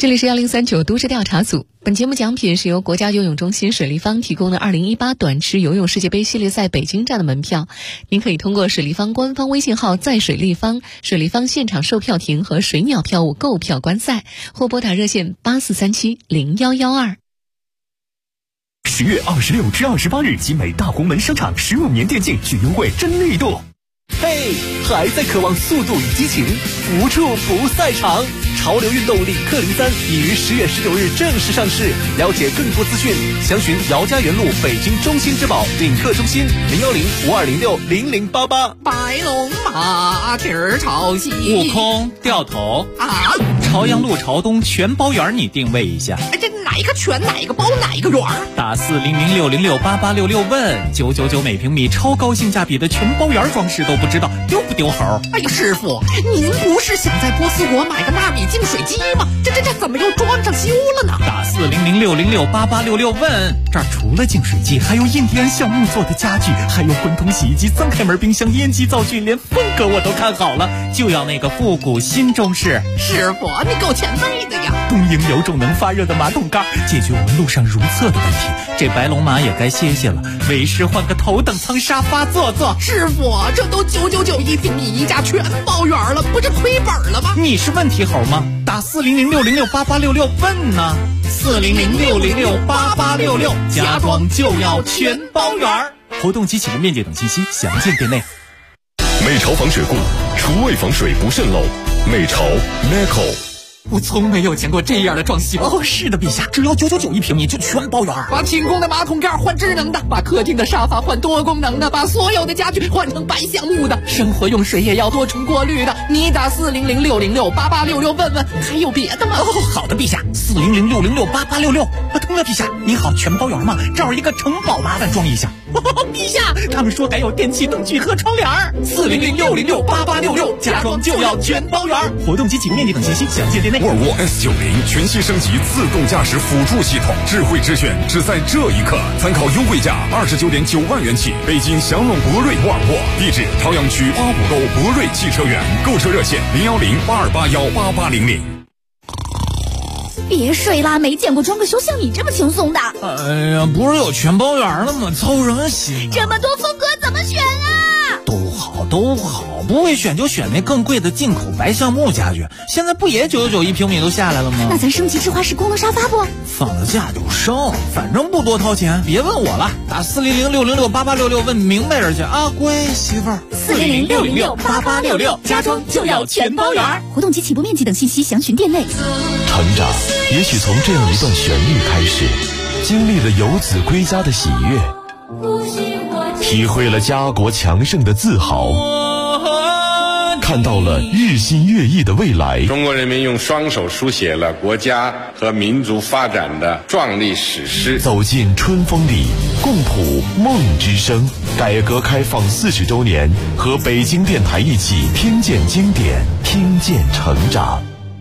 S3: 这里是1039都市调查组，本节目奖品是由国家游泳中心水立方提供的2018短池游泳世界杯系列赛北京站的门票，您可以通过水立方官方微信号在水立方、水立方现场售票亭和水鸟票务购票观赛，或拨打热线84370112。
S12: 10月26至28日，集美大红门商场15年电竞巨优惠真力度。嘿，还在渴望速度与激情，无处不赛场。潮流运动领克03已于10月19日正式上市，了解更多资讯，详询姚家园路北京中心之宝领克中心01052060088。
S13: 白龙马蹄儿朝西，
S14: 悟空掉头
S13: 啊！
S14: 朝阳路朝东全包圆，你定位一下。
S13: 这哪一个全哪一个包哪一个圆？
S14: 打4006068866问999每平米，超高性价比的全包圆装饰都不知道丢不丢猴？
S13: 哎呀，师傅，您不是想在波斯国买个纳米净水机吗？这怎么又装上修了呢？
S14: 打4006068866问，这儿除了净水机，还有印第安橡木做的家具，还有滚筒洗衣机、3开门冰箱、烟机灶具，连风格我都看好了，就要那个复古新中式。
S13: 师傅，你够前辈的呀！
S14: 东营有种能发热的马桶盖，解决我们路上如厕的问题。这白龙马也该歇歇了，为师换个头等舱沙发坐坐。
S13: 师傅，这都999平米一家全包圆了，不是亏本了吗？
S14: 你是问题猴吗？打4006068866问呢，4006068866，家装就要全包圆。活动及启动面积等信息详见店内。
S2: 美潮防水固，厨卫防水不渗漏。美潮 Neco。
S13: 我从没有见过这样的装修。
S14: 哦，是的，陛下，只要999一平米就全包圆。
S13: 把清空的马桶盖换智能的，把客厅的沙发换多功能的，把所有的家具换成白橡木的，生活用水也要多重过滤的。你打4006068866问问，还有别的吗？
S14: 哦，好的，陛下，4006068866。对了，陛下，你好，全包圆吗？这儿一个城堡，麻烦装一下。陛下，他们说还有电器灯具和窗帘。4006068866，家装就要全包圆。活动及启动面积等信息详见店内。
S2: 沃尔沃 S90全系升级自动驾驶辅助系统，智慧之选只在这一刻。参考优惠价29.9万元起，北京祥龙博瑞沃尔沃，地址朝阳区花浦沟博瑞汽车园，购车热线01082818800。
S1: 别睡啦，没见过装个修像你这么轻松的。
S14: 哎呀，不是有全包圆了吗？操人心！
S1: 这么多风格怎么选啊？
S14: 都好，不会选就选那更贵的进口白橡木家具。现在不也999一平米都下来了吗？
S1: 那咱升级智化式功能沙发不？
S14: 放了假就升，反正不多掏钱。别问我了，打4006068866问明白人去啊，乖媳妇儿。
S1: 4006068866，家装就要全包圆。活动及起步面积等信息详询店内。
S15: 成长也许从这样一段旋律开始，经历了游子归家的喜悦，体会了家国强盛的自豪，看到了日新月异的未来。
S16: 中国人民用双手书写了国家和民族发展的壮丽史诗。
S15: 走进春风里，共谱梦之声。改革开放40周年，和北京电台一起听见经典，听见成长。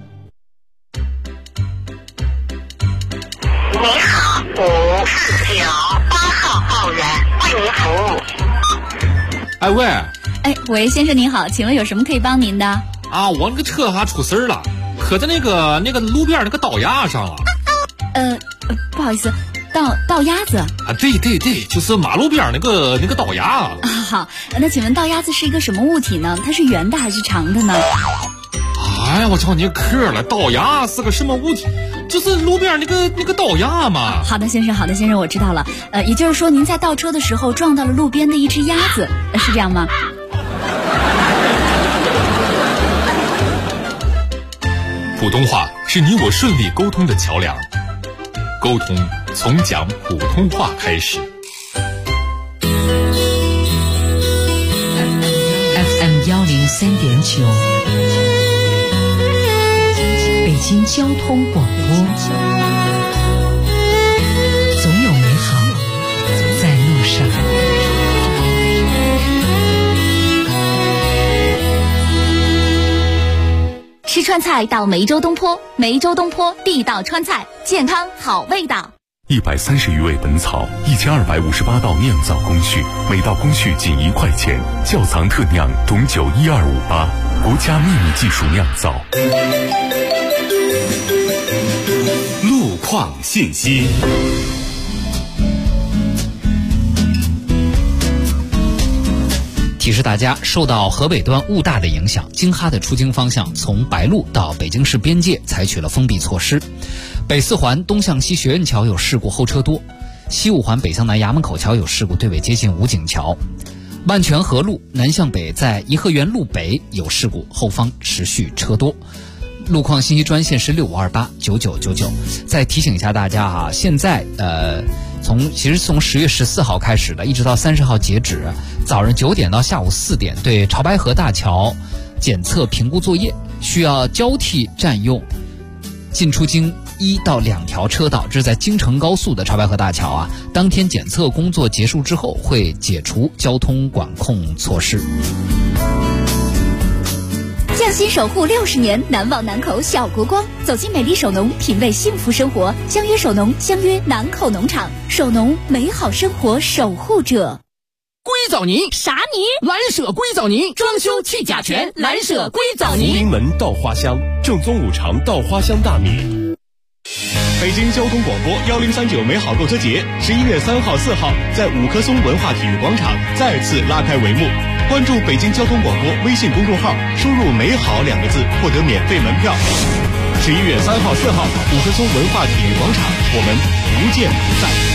S17: 你好，549，8号报员为您服务。
S5: 哎喂，
S1: 喂，先生您好，请问有什么可以帮您的？
S5: 啊，我那个车哈出事了，磕在那个路边那个道牙上了。
S1: 不好意思，道鸭子
S5: 啊？对，就是马路边那个道牙啊。
S1: 好，那请问道鸭子是一个什么物体呢？它是圆的还是长的呢？
S5: 哎呀，我瞧你磕了，道牙是个什么物体？就是路边那个道牙嘛。
S1: 好的，先生，我知道了。也就是说，您在倒车的时候撞到了路边的一只鸭子，是这样吗？
S2: 普通话是你我顺利沟通的桥梁，沟通从讲普通话开始。
S3: FM 103.9，北京交通广播，总有美好在路上。
S1: 吃川菜到梅州东坡，梅州东坡地道川菜，健康好味道。
S2: 130余味本草，1258道酿造工序，每道工序仅1块钱，窖藏特酿董酒12588，国家秘密技术酿造。
S12: 创信息。
S5: 提示大家，受到河北段雾大的影响，京哈的出京方向从白鹿到北京市边界采取了封闭措施。北四环东向西学院桥有事故，后车多；西五环北向南衙门口桥有事故，队尾接近武警桥。万泉河路南向北在颐和园路北有事故，后方持续车多。路况信息专线是65289999。再提醒一下大家啊，现在从10月14号开始的，一直到30号截止，早上9点到下午4点，对潮白河大桥检测评估作业需要交替占用进出京1到2条车道，这是在京承高速的潮白河大桥啊。当天检测工作结束之后，会解除交通管控措施。
S1: 匠心守护60年，难忘南口小国光。走进美丽手农，品味幸福生活。相约手农，相约南口农场。手农，美好生活守护者。
S13: 硅藻泥
S1: 啥泥？
S13: 蓝舍硅藻泥，装修去甲醛。蓝舍硅藻泥。
S12: 福临门稻花香，正宗五常稻花香大米。北京交通广播1039美好购车节11月3号、4号在五棵松文化体育广场再次拉开帷幕。关注北京交通广播微信公众号，输入“美好”2个字，获得免费门票。11月3号、4号，五棵松文化体育广场，我们不见不散。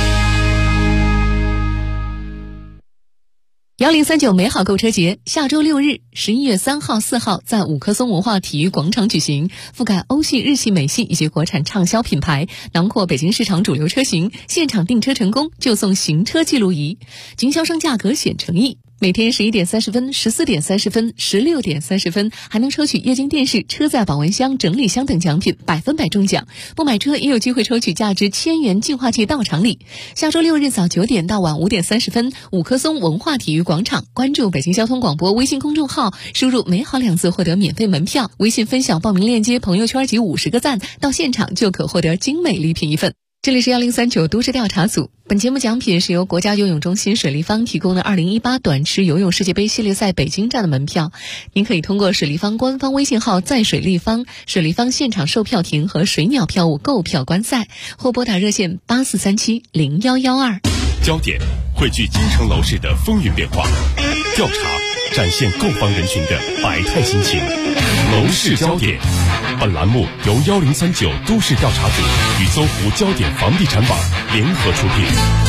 S3: 1039美好购车节下周6日11月3号、4号在五棵松文化体育广场举行，覆盖欧系、日系、美系以及国产畅销品牌，囊括北京市场主流车型，现场订车成功就送行车记录仪，经销商价格显诚意。每天11点30分、14点30分、16点30分，还能抽取液晶电视、车载保温箱、整理箱等奖品，100%中奖。不买车也有机会抽取价值1000元净化器到场礼。下周6日早9点到晚5点30分，五棵松文化体育广场，关注北京交通广播微信公众号，输入“美好”2字获得免费门票。微信分享报名链接，朋友圈及50个赞，到现场就可获得精美礼品一份。这里是1039都市调查组，本节目奖品是由国家游泳中心水立方提供的2018短池游泳世界杯系列赛北京站的门票，您可以通过水立方官方微信号在水立方、水立方现场售票亭和水鸟票务购票观赛，或拨打热线84370112。
S12: 焦点汇聚京城楼市的风云变化，调查展现购房人群的百态心情。楼市焦点，本栏目由1039都市调查组与搜狐焦点房地产网联合出品。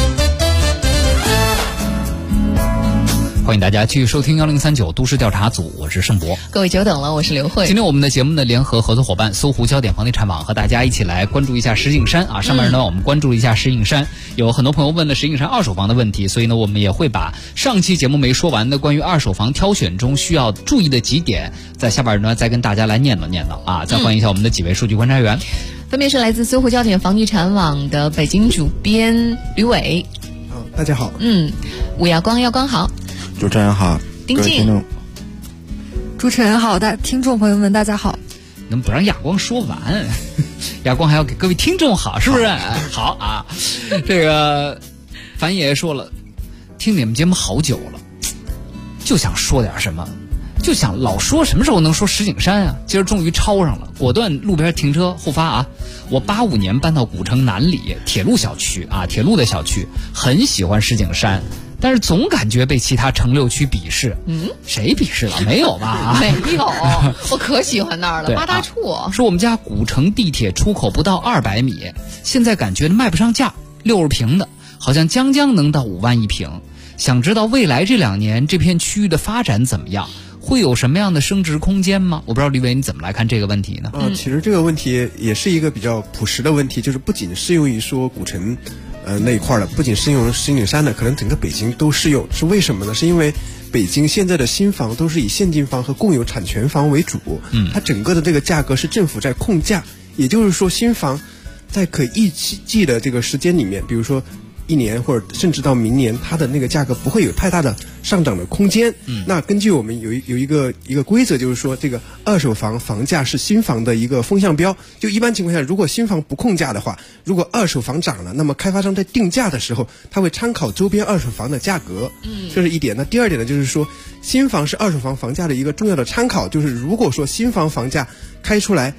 S5: 欢迎大家继续收听1039都市调查组，我是盛博。
S3: 各位久等了，我是刘慧。
S5: 今天我们的节目呢，联合合作伙伴搜狐焦点房地产网和大家一起来关注一下石景山啊。上面呢，我们关注一下石景山，有很多朋友问了石景山二手房的问题，所以呢，我们也会把上期节目没说完的关于二手房挑选中需要注意的几点，在下边呢再跟大家来念叨念叨啊。再欢迎一下我们的几位数据观察员，
S3: 分别是来自搜狐焦点房地产网的北京主编吕伟。
S10: 大家好。
S3: 武亚光，耀光好。
S9: 主持人好，
S3: 丁静。
S11: 主持人好，听众朋友们大家好。
S5: 能不让亚光说完？亚光还要给各位听众好，是不是？好啊。这个樊爷爷说了，听你们节目好久了，就想说点什么，就想老说什么时候能说石景山啊？今儿终于抄上了，果断路边停车后发啊！我85年搬到古城南里铁路小区啊，铁路的小区，很喜欢石景山。但是总感觉被其他城六区鄙视。谁鄙视了？没有吧？
S3: 没有，我可喜欢那儿了，八大处。
S5: 说我们家古城地铁出口不到200米，现在感觉卖不上价，60平的，好像将能到5万1平。想知道未来这2年这片区域的发展怎么样？会有什么样的升值空间吗？我不知道李伟你怎么来看这个问题呢？
S10: 其实这个问题也是一个比较朴实的问题，就是不仅适用于说古城那一块的，不仅适用石景山的，可能整个北京都适用。是为什么呢？是因为北京现在的新房都是以现金房和共有产权房为主，它整个的这个价格是政府在控价，也就是说新房在可预计的这个时间里面，比如说1年或者甚至到明年，它的那个价格不会有太大的上涨的空间。那根据我们有一个规则，就是说这个二手房房价是新房的一个风向标。就一般情况下，如果新房不控价的话，如果二手房涨了，那么开发商在定价的时候，他会参考周边二手房的价格。这是一点。那第二点呢，就是说新房是二手房房价的一个重要的参考，就是如果说新房房价开出来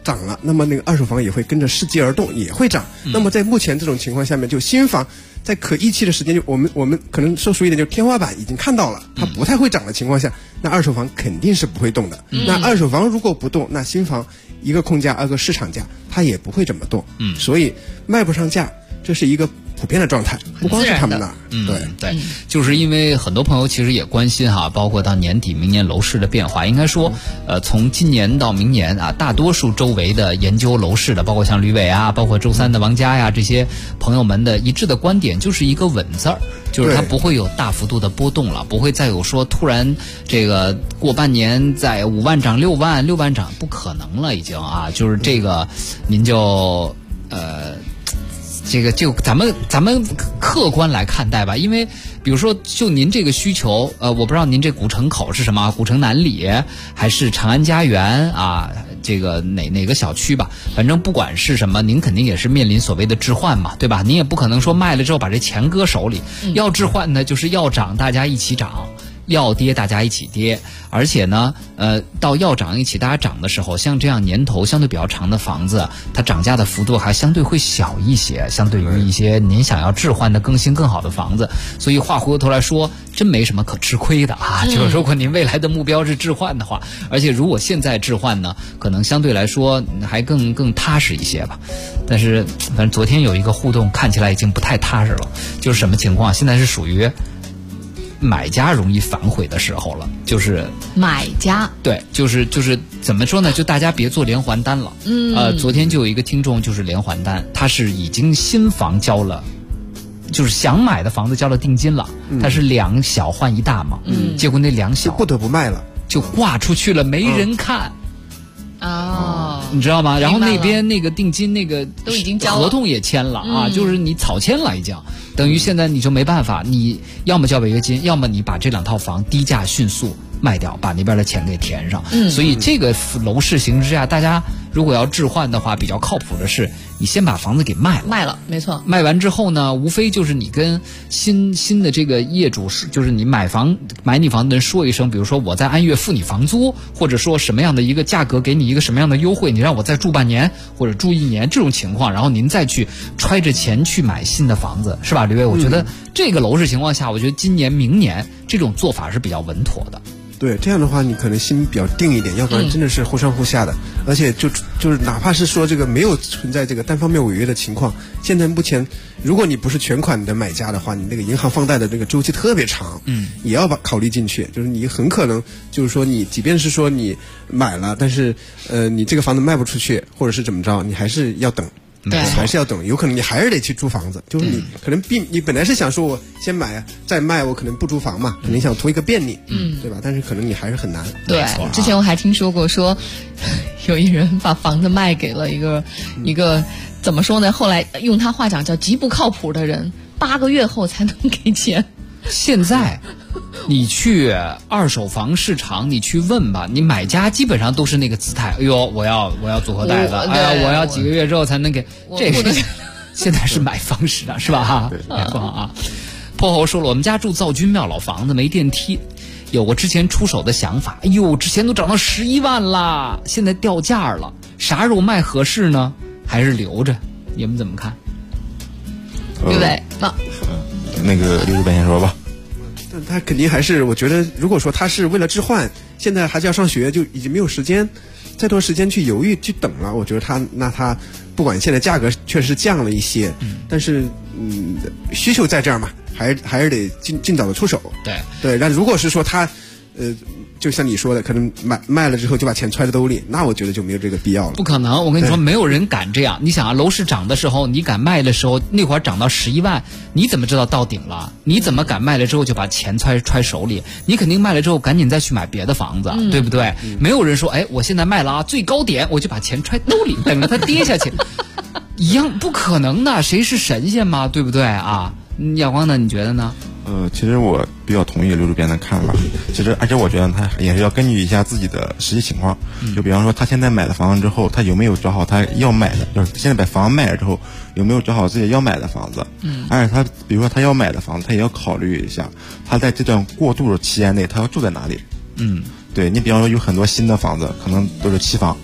S10: 涨了，那么那个二手房也会跟着伺机而动，也会涨。那么在目前这种情况下面，就新房在可预期的时间，就我们可能说俗一点，就是天花板已经看到了，它不太会涨的情况下，那二手房肯定是不会动的。那二手房如果不动，那新房一个空价，二个市场价，它也不会怎么动。所以卖不上价，这是一个普遍的状态，不光是他们那儿。
S5: 对，就是因为很多朋友其实也关心哈，包括到年底明年楼市的变化。应该说，从今年到明年啊，大多数周围的研究楼市的，包括像吕伟啊，包括周三的王佳呀，这些朋友们的一致的观点就是一个稳字儿，就是它不会有大幅度的波动了，不会再有说突然这个过半年在5万涨6万，6万涨不可能了，已经啊，就是这个您就这个就咱们客观来看待吧，因为比如说就您这个需求，我不知道您这古城口是什么，古城南里还是长安家园啊，这个哪个小区吧，反正不管是什么，您肯定也是面临所谓的置换嘛，对吧？您也不可能说卖了之后把这钱搁手里，要置换呢，就是要涨大家一起涨。要跌大家一起跌，而且呢，到要涨一起大家涨的时候，像这样年头相对比较长的房子，它涨价的幅度还相对会小一些，相对于一些您想要置换的更新更好的房子。所以话回过头来说，真没什么可吃亏的啊。就是如果您未来的目标是置换的话，而且如果现在置换呢，可能相对来说还更踏实一些吧。但是反正昨天有一个互动看起来已经不太踏实了，就是什么情况？现在是属于买家容易反悔的时候了，就是
S3: 买家
S5: 对，就是怎么说呢？就大家别做连环单了。昨天就有一个听众就是连环单，他是已经新房交了，就是想买的房子交了定金了，他是2小换1大嘛，结果那2小
S10: 不得不卖了，
S5: 就挂出去了，没人看。你知道吗？然后那边那个定金那个
S3: 都已经交了，
S5: 合同也签了啊，就是你草签了已经，等于现在你就没办法，你要么交违约金，要么你把这2套房低价迅速卖掉，把那边的钱给填上。所以这个楼市形势之下，大家如果要置换的话，比较靠谱的是你先把房子给卖
S3: 了，没错。
S5: 卖完之后呢，无非就是你跟新的这个业主，就是你买你房的人说一声，比如说我在按月付你房租，或者说什么样的一个价格给你一个什么样的优惠，你让我再住半年或者住1年这种情况，然后您再去揣着钱去买新的房子，是吧，吕伟？我觉得这个楼市情况下，我觉得今年明年这种做法是比较稳妥的。
S10: 对，这样的话你可能心比较定一点，要不然真的是忽上忽下的。而且就是哪怕是说这个没有存在这个单方面违约的情况，现在目前如果你不是全款的买家的话，你那个银行放贷的这个周期特别长，也要考虑进去。就是你很可能就是说你即便是说你买了，但是你这个房子卖不出去，或者是怎么着，你还是要等。
S3: 对，
S10: 还是要等，有可能你还是得去租房子，就是你可能你本来是想说我先买再卖，我可能不租房嘛，肯定想图一个便利，对吧？但是可能你还是很难。
S3: 对，之前我还听说过说，有一人把房子卖给了一个怎么说呢？后来用他话讲叫极不靠谱的人，8个月后才能给钱。
S5: 现在你去二手房市场，你去问吧，你买家基本上都是那个姿态，哎呦，我要组合贷的，哎呀，我要几个月之后才能给，这是现在是买房市场是吧？哈，买房啊。破侯说了，我们家住造君庙老房子，没电梯，有过之前出手的想法，哎呦，之前都涨到11万了，现在掉价了，啥时候卖合适呢？还是留着？你们怎么看？
S3: 对不对？
S9: 那个刘主编先说吧。
S10: 但他肯定还是，我觉得如果说他是为了置换，现在孩子要上学，就已经没有时间再多时间去犹豫去等了。我觉得他不管现在价格确实降了一些，但是需求在这儿嘛，还是得尽早的出手。对，但如果是说他就像你说的，可能卖了之后就把钱揣在兜里，那我觉得就没有这个必要了。
S5: 不可能，我跟你说，没有人敢这样。你想啊，楼市涨的时候，你敢卖的时候，那会儿涨到11万，你怎么知道到顶了？你怎么敢卖了之后就把钱揣手里？你肯定卖了之后赶紧再去买别的房子，对不对？没有人说，哎，我现在卖了啊，最高点我就把钱揣兜里，等着它跌下去，一样不可能的。谁是神仙嘛，对不对啊？亚光呢？你觉得呢？
S9: 其实我比较同意刘主编的看法。其实，而且我觉得他也是要根据一下自己的实际情况。就比方说，他现在买了房子之后，他有没有找好他要买的？就是现在把房卖了之后，有没有找好自己要买的房子？而且他，比如说他要买的房子，他也要考虑一下，他在这段过渡的期间内，他要住在哪里？对，你比方说有很多新的房子，可能都是期房，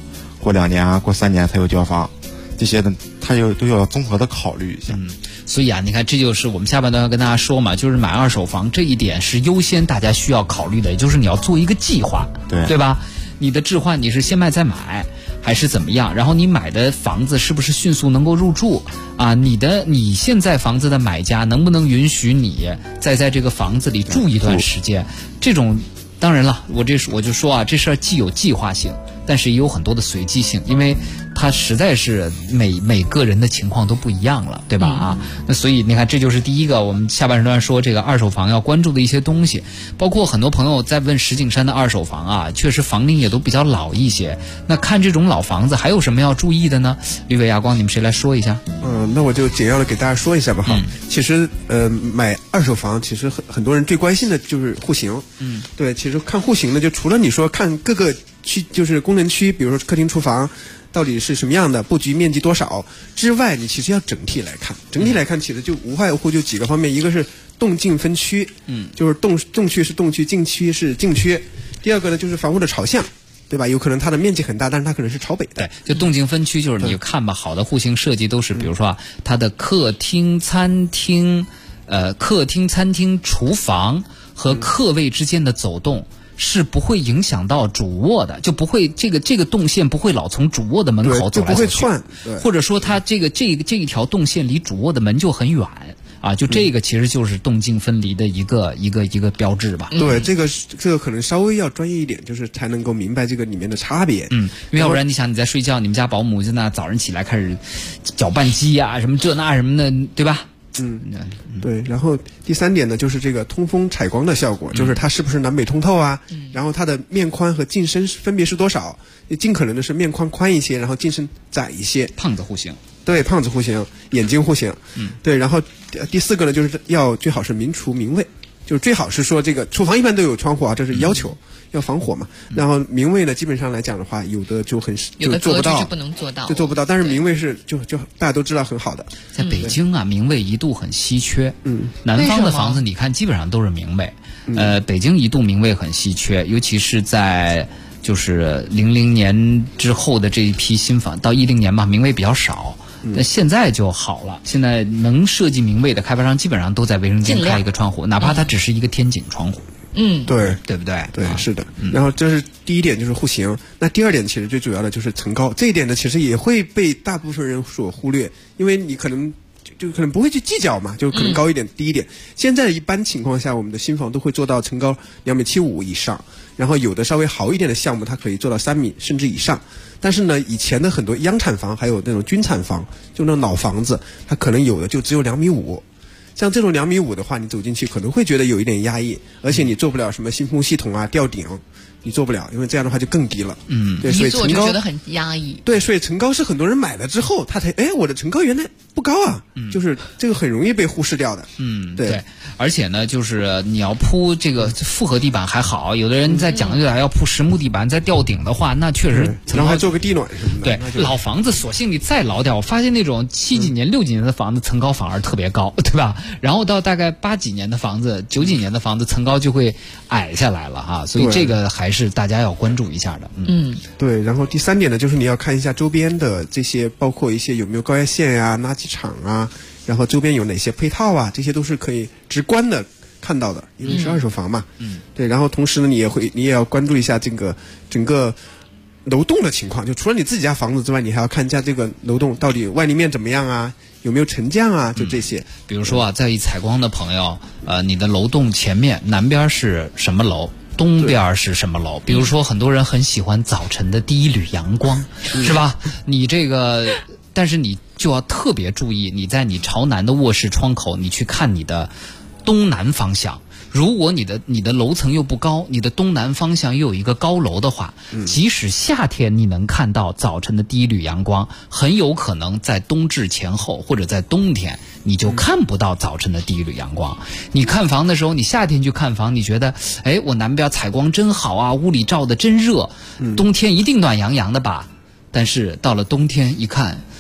S9: 过2年啊，过3年才有交房，这些呢，他都要综合的考虑一下。
S5: 所以啊，你看，这就是我们下半段要跟大家说嘛，就是买二手房这一点是优先大家需要考虑的，也就是你要做一个计划，对吧？你的置换你是先卖再买，还是怎么样？然后你买的房子是不是迅速能够入住啊？你现在房子的买家能不能允许你再在这个房子里住一段时间？这种当然了，我就说啊，这事儿既有计划性，但是也有很多的随机性，因为它实在是每个人的情况都不一样了，对吧？那所以你看，这就是第一个我们下半段说这个二手房要关注的一些东西，包括很多朋友在问石景山的二手房啊，确实房龄也都比较老一些。那看这种老房子还有什么要注意的呢？吕伟、亚光，你们谁来说一下？
S10: 那我就简要的给大家说一下吧。其实买二手房，其实很多人最关心的就是户型。对，其实看户型呢，就除了你说看各个区，就是功能区，比如说客厅、厨房到底是什么样的，布局面积多少之外，你其实要整体来看。整体来看，其实就无外乎就几个方面，一个是动静分区，就是动区是动区，静区是静区。第二个呢，就是房屋的朝向。对吧？有可能它的面积很大，但是它可能是朝北的。
S5: 对，就动静分区，就是你看吧，好的户型设计都是，比如说啊，它的客厅、餐厅、厨房和客位之间的走动是不会影响到主卧的，就不会这个动线不会老从主卧的门口走来走去，
S10: 就不会窜。
S5: 或者说它这一条动线离主卧的门就很远。就这个其实就是动静分离的一个标志吧。
S10: 对，这个可能稍微要专业一点，就是才能够明白这个里面的差别。
S5: 因为要不然你想你在睡觉，你们家保姆在那早上起来开始搅拌机啊，什么这那什么的，对吧？
S10: 对。然后第3点呢，就是这个通风采光的效果，就是它是不是南北通透啊？然后它的面宽和进深分别是多少？尽可能的是面宽宽一些，然后进深窄一些。
S5: 胖子户型。
S10: 对，胖子户型，眼睛户型。对。然后第4个呢，就是最好是明厨明卫，就是最好是说这个厨房一般都有窗户啊，这是要求，要防火嘛。然后明卫呢，基本上来讲的话，有的就做不到，
S3: 就不能做到，
S10: 就做不到。但是明卫是就大家都知道很好的。
S5: 在北京啊，明卫一度很稀缺。南方的房子你看基本上都是明卫。北京一度明卫很稀缺，尤其是在就是00年之后的这一批新房，到10年吧，明卫比较少。那现在就好了，现在能设计明卫的开发商基本上都在卫生间开一个窗户，哪怕它只是一个天井窗户。对不对？
S10: 对，是的。然后这是第1点，就是户型。那第2点其实最主要的就是层高，这一点呢其实也会被大部分人所忽略，因为你可能就可能不会去计较嘛，就可能高一点。第1点，现在一般情况下，我们的新房都会做到层高2.75米以上，然后有的稍微好一点的项目，它可以做到3米甚至以上。但是呢，以前的很多央产房还有那种军产房，就那种老房子，它可能有的就只有2.5米。像这种2.5米的话，你走进去可能会觉得有一点压抑，而且你做不了什么新风系统啊、吊顶，你做不了，因为这样的话就更低了。对，所以层高
S3: 就觉得很压抑。
S10: 对，所以层高是很多人买了之后，他才我的层高原来不高啊，就是这个很容易被忽视掉的。对。
S5: 而且呢，就是你要铺这个复合地板还好，有的人在讲究还要铺实木地板，再吊顶的话，那确实，
S10: 然后还做个地暖什么
S5: 的。对，老房子索性你再老点，我发现那种7几年、6几年的房子层高反而特别高，对吧？然后到大概8几年的房子、9几年的房子层高就会矮下来了哈，所以这个还是大家要关注一下的。
S10: 对。然后第3点呢，就是你要看一下周边的这些，包括一些有没有高压线呀、垃圾场啊。然后周边有哪些配套啊？这些都是可以直观的看到的，因为是二手房嘛。对。然后同时呢，你也要关注一下这个整个楼栋的情况，就除了你自己家房子之外，你还要看一下这个楼栋到底外立面怎么样啊，有没有沉降啊，就这些。
S5: 比如说啊，在意采光的朋友，你的楼栋前面南边是什么楼？东边是什么楼？比如说很多人很喜欢早晨的第一缕阳光，是吧？你这个。但是你就要特别注意，你在你朝南的卧室窗口，你去看你的东南方向。如果你的楼层又不高，你的东南方向又有一个高楼的话，即使夏天你能看到早晨的第一缕阳光，很有可能在冬至前后或者在冬天你就看不到早晨的第一缕阳光。你看房的时候，你夏天去看房，你觉得我南边采光真好啊，屋里照得真热，冬天一定暖洋洋的吧。但是到了冬天一看，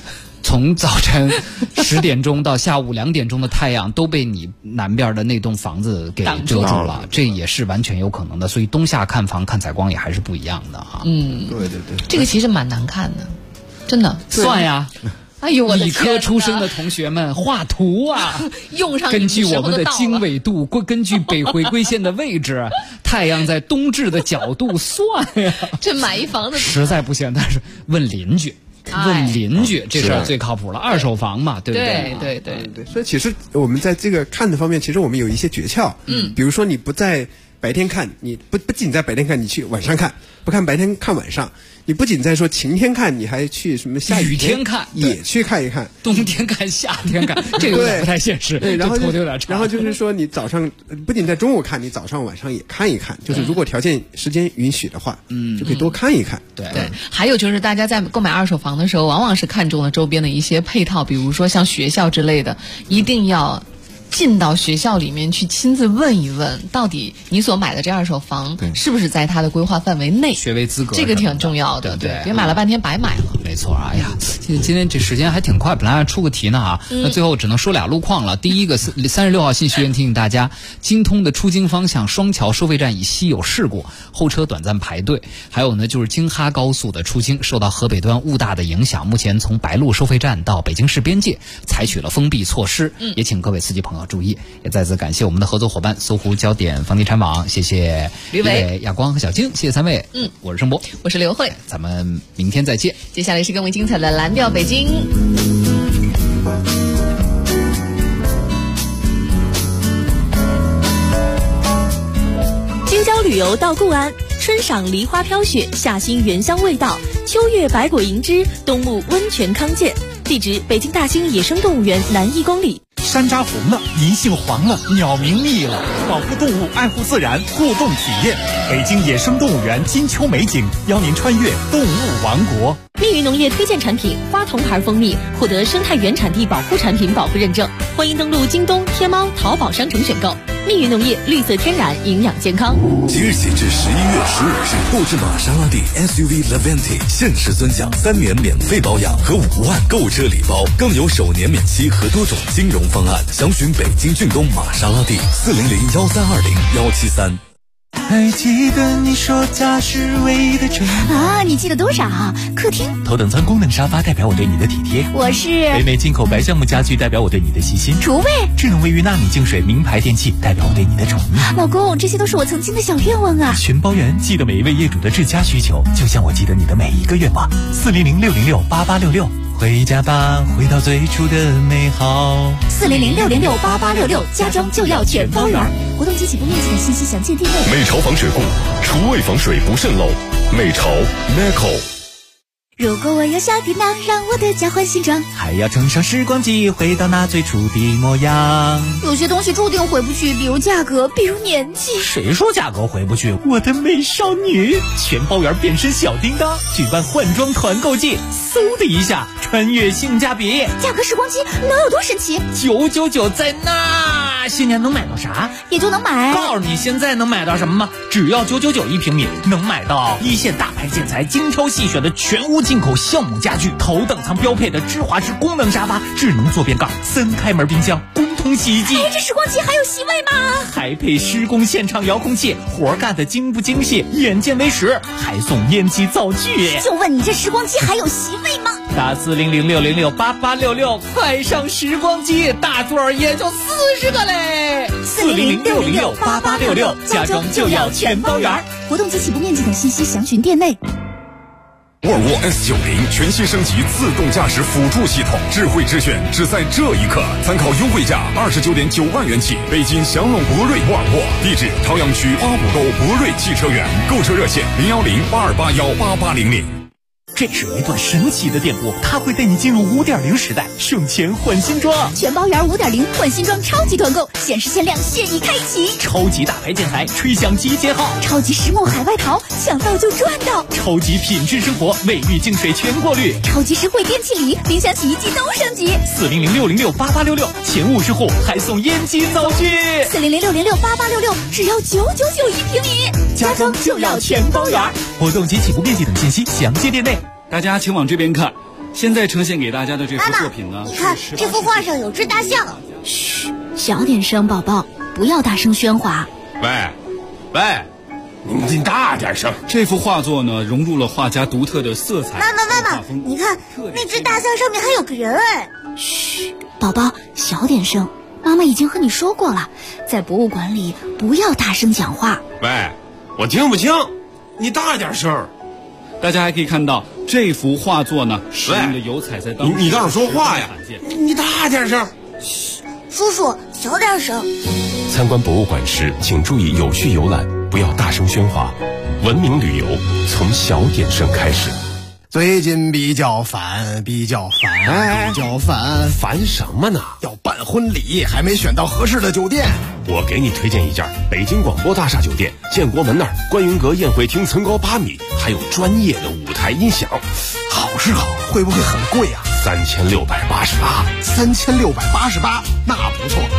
S5: 从早晨10点钟到下午2点钟的太阳都被你南边的那栋房子给遮住了，这也是完全有可能的。所以冬夏看房看采光也还是不一样的哈。
S10: 对，
S3: 这个其实蛮难看的，真的。
S5: 算呀。
S3: 哎呦，我的
S5: 理科出身的同学们画图啊，
S3: 用上
S5: 根据我们的经纬度，根据北回归线的位置，太阳在冬至的角度算呀。
S3: 这买一房子
S5: 实在不行，但是问邻居。问邻居这事儿最靠谱了，二手房嘛，对不
S3: 对？
S10: 对。所以其实我们在这个看的方面，其实我们有一些诀窍。比如说你不在白天看，你不仅在白天看，你去晚上看，不看白天看晚上。你不仅在说晴天看，你还去什么下雨
S5: 天看，
S10: 也去看一看。
S5: 冬天看，夏天看，这个有点不太现实。
S10: 对，然后
S5: 就是
S10: 说，你早上不仅在中午看，你早上晚上也看一看。就是如果条件时间允许的话，就可以多看一看。
S3: 对。还有就是大家在购买二手房的时候，往往是看中了周边的一些配套，比如说像学校之类的，一定要进到学校里面去亲自问一问，到底你所买的这二手房是不是在它的规划范围内，
S5: 学位资格
S3: 这个挺重要的。对，别买了半天白买了。
S5: 没错。哎呀，今天这时间还挺快，本来还出个题呢啊，那最后只能说俩路况了。第一个36号信息源提醒大家，京通的出京方向双桥收费站以西有事故，后车短暂排队。还有呢，就是京哈高速的出京受到河北端雾大的影响，目前从白鹿收费站到北京市边界采取了封闭措施，也请各位司机朋友注意。也再次感谢我们的合作伙伴搜狐焦点房地产网，谢谢
S3: 吕伟、
S5: 亚光和小晶，谢谢3位。我是盛博，
S3: 我是刘慧，
S5: 咱们明天再见。
S3: 接下来是更为精彩的蓝调北京。
S7: 京郊旅游到固安，春赏梨花飘雪，夏欣原香味道，秋月百果盈枝，冬沐温泉康健。地址：北京大兴野生动物园南1公里。
S14: 山楂红了，银杏黄了，鸟鸣腻了，保护动物，爱护自然，互动体验。北京野生动物园金秋美景，邀您穿越动物王国。
S7: 密云农业推荐产品花童牌蜂蜜获得生态原产地保护产品保护认证，欢迎登录京东、天猫、淘宝商城选购。密云农业，绿色天然，营养健康。
S18: 即日起至11月15日，购置玛莎拉蒂 SUV Levante 限时尊享3年免费保养和5万购车礼包，更有首年免息和多种金融方案。详询北京骏东玛莎拉蒂400-1320-173。
S19: 还记得你说家是唯一的城
S1: 啊？你记得多少？客厅
S14: 头等舱功能沙发代表我对你的体贴，
S1: 我是
S14: 北美进口白橡木家具代表我对你的细心，
S1: 厨卫
S14: 智能卫浴纳米净水名牌电器代表我对你的宠溺。
S1: 老公，这些都是我曾经的小愿望啊！
S14: 全包圆，记得每一位业主的至家需求，就像我记得你的每一个愿望。400-606-8866，回家吧，回到最初的美好。
S1: 400-606-8866，家装就要全包圆。活动及起步面积的信息详见店内。
S2: 美潮防水库，厨卫防水不渗漏。美潮 Meco。
S1: 如果我有小电脑，让我的家换新装，
S19: 还要乘上时光机，回到那最初的模样。
S1: 有些东西注定回不去，比如价格，比如年纪。
S14: 谁说价格回不去？我的美少女，全包圆变身小叮当，举办换装团购季，嗖的一下穿越性价比。
S1: 价格时光机能有多神奇
S14: ？999在那，现在能买到啥？
S1: 也就能买。
S14: 告诉你现在能买到什么吗？只要999一平米，能买到一线大牌建材精挑细选的全屋进口橡木家具，头等舱标配的芝华士功能沙发，智能坐便盖，3开门冰箱，公通洗衣机。
S1: 这时光机还有席位吗？
S14: 还配施工现场遥控器，活干的精不精细，眼见为实，还送烟机灶具。
S1: 就问你这时光机还有席位吗？
S14: 打400-606-8866，快上时光机，大座也就40个嘞。400-606-8866，家装就要全包圆。
S1: 活动及起步面积等信息详询店内。
S2: 沃尔沃 S90 全新升级自动驾驶辅助系统，智慧之选只在这一刻，参考优惠价29.9万元起。北京祥龙博瑞沃尔沃，地址朝阳区8五沟博瑞汽车园，购车热线010-8281-8800。
S14: 这是一段神奇的电波，它会带你进入5.0时代，省钱换新装。
S1: 全包圆5.0换新装超级团购，限时限量，现已开启。
S14: 超级大牌建材，吹响集结号。
S1: 超级实木海外淘，抢到就赚到。
S14: 超级品质生活，卫浴净水全过滤。
S1: 超级实惠电器礼，冰箱洗衣机都升级。
S14: 400-606-8866，前50户还送烟机灶具。
S1: 400-606-8866，只要999一平米，
S14: 家装就要全包圆。活动及起步面积等信息详见店内。
S20: 大家请往这边看， 现在呈现给大家的这幅作品呢，
S21: 你看这幅画上有只大象。
S1: 嘘，小点声，宝宝，不要大声喧哗。
S22: 喂，你大点声。
S20: 这幅画作呢，融入了画家独特的色彩。
S21: 妈妈，你看那只大象上面还有个人哎。
S1: 嘘，宝宝，小点声。妈妈已经和你说过了，在博物馆里不要大声讲话。
S22: 喂，我听不清，你大点声。
S20: 大家还可以看到这幅画作呢，使用的油彩在当中。
S22: 你倒是说话呀！你大点声。
S21: 嘘，叔叔，小点声。
S15: 参观博物馆时，请注意有序游览，不要大声喧哗。文明旅游从小点声开始。
S23: 最近比较烦，
S22: 烦什么呢？
S23: 要办婚礼，还没选到合适的酒店。
S22: 我给你推荐一家北京广播大厦酒店，建国门那儿观云阁宴会厅层高8米，还有专业的舞台音响。
S23: 好是好，会不会很贵啊？
S22: 3688，
S23: 那不错。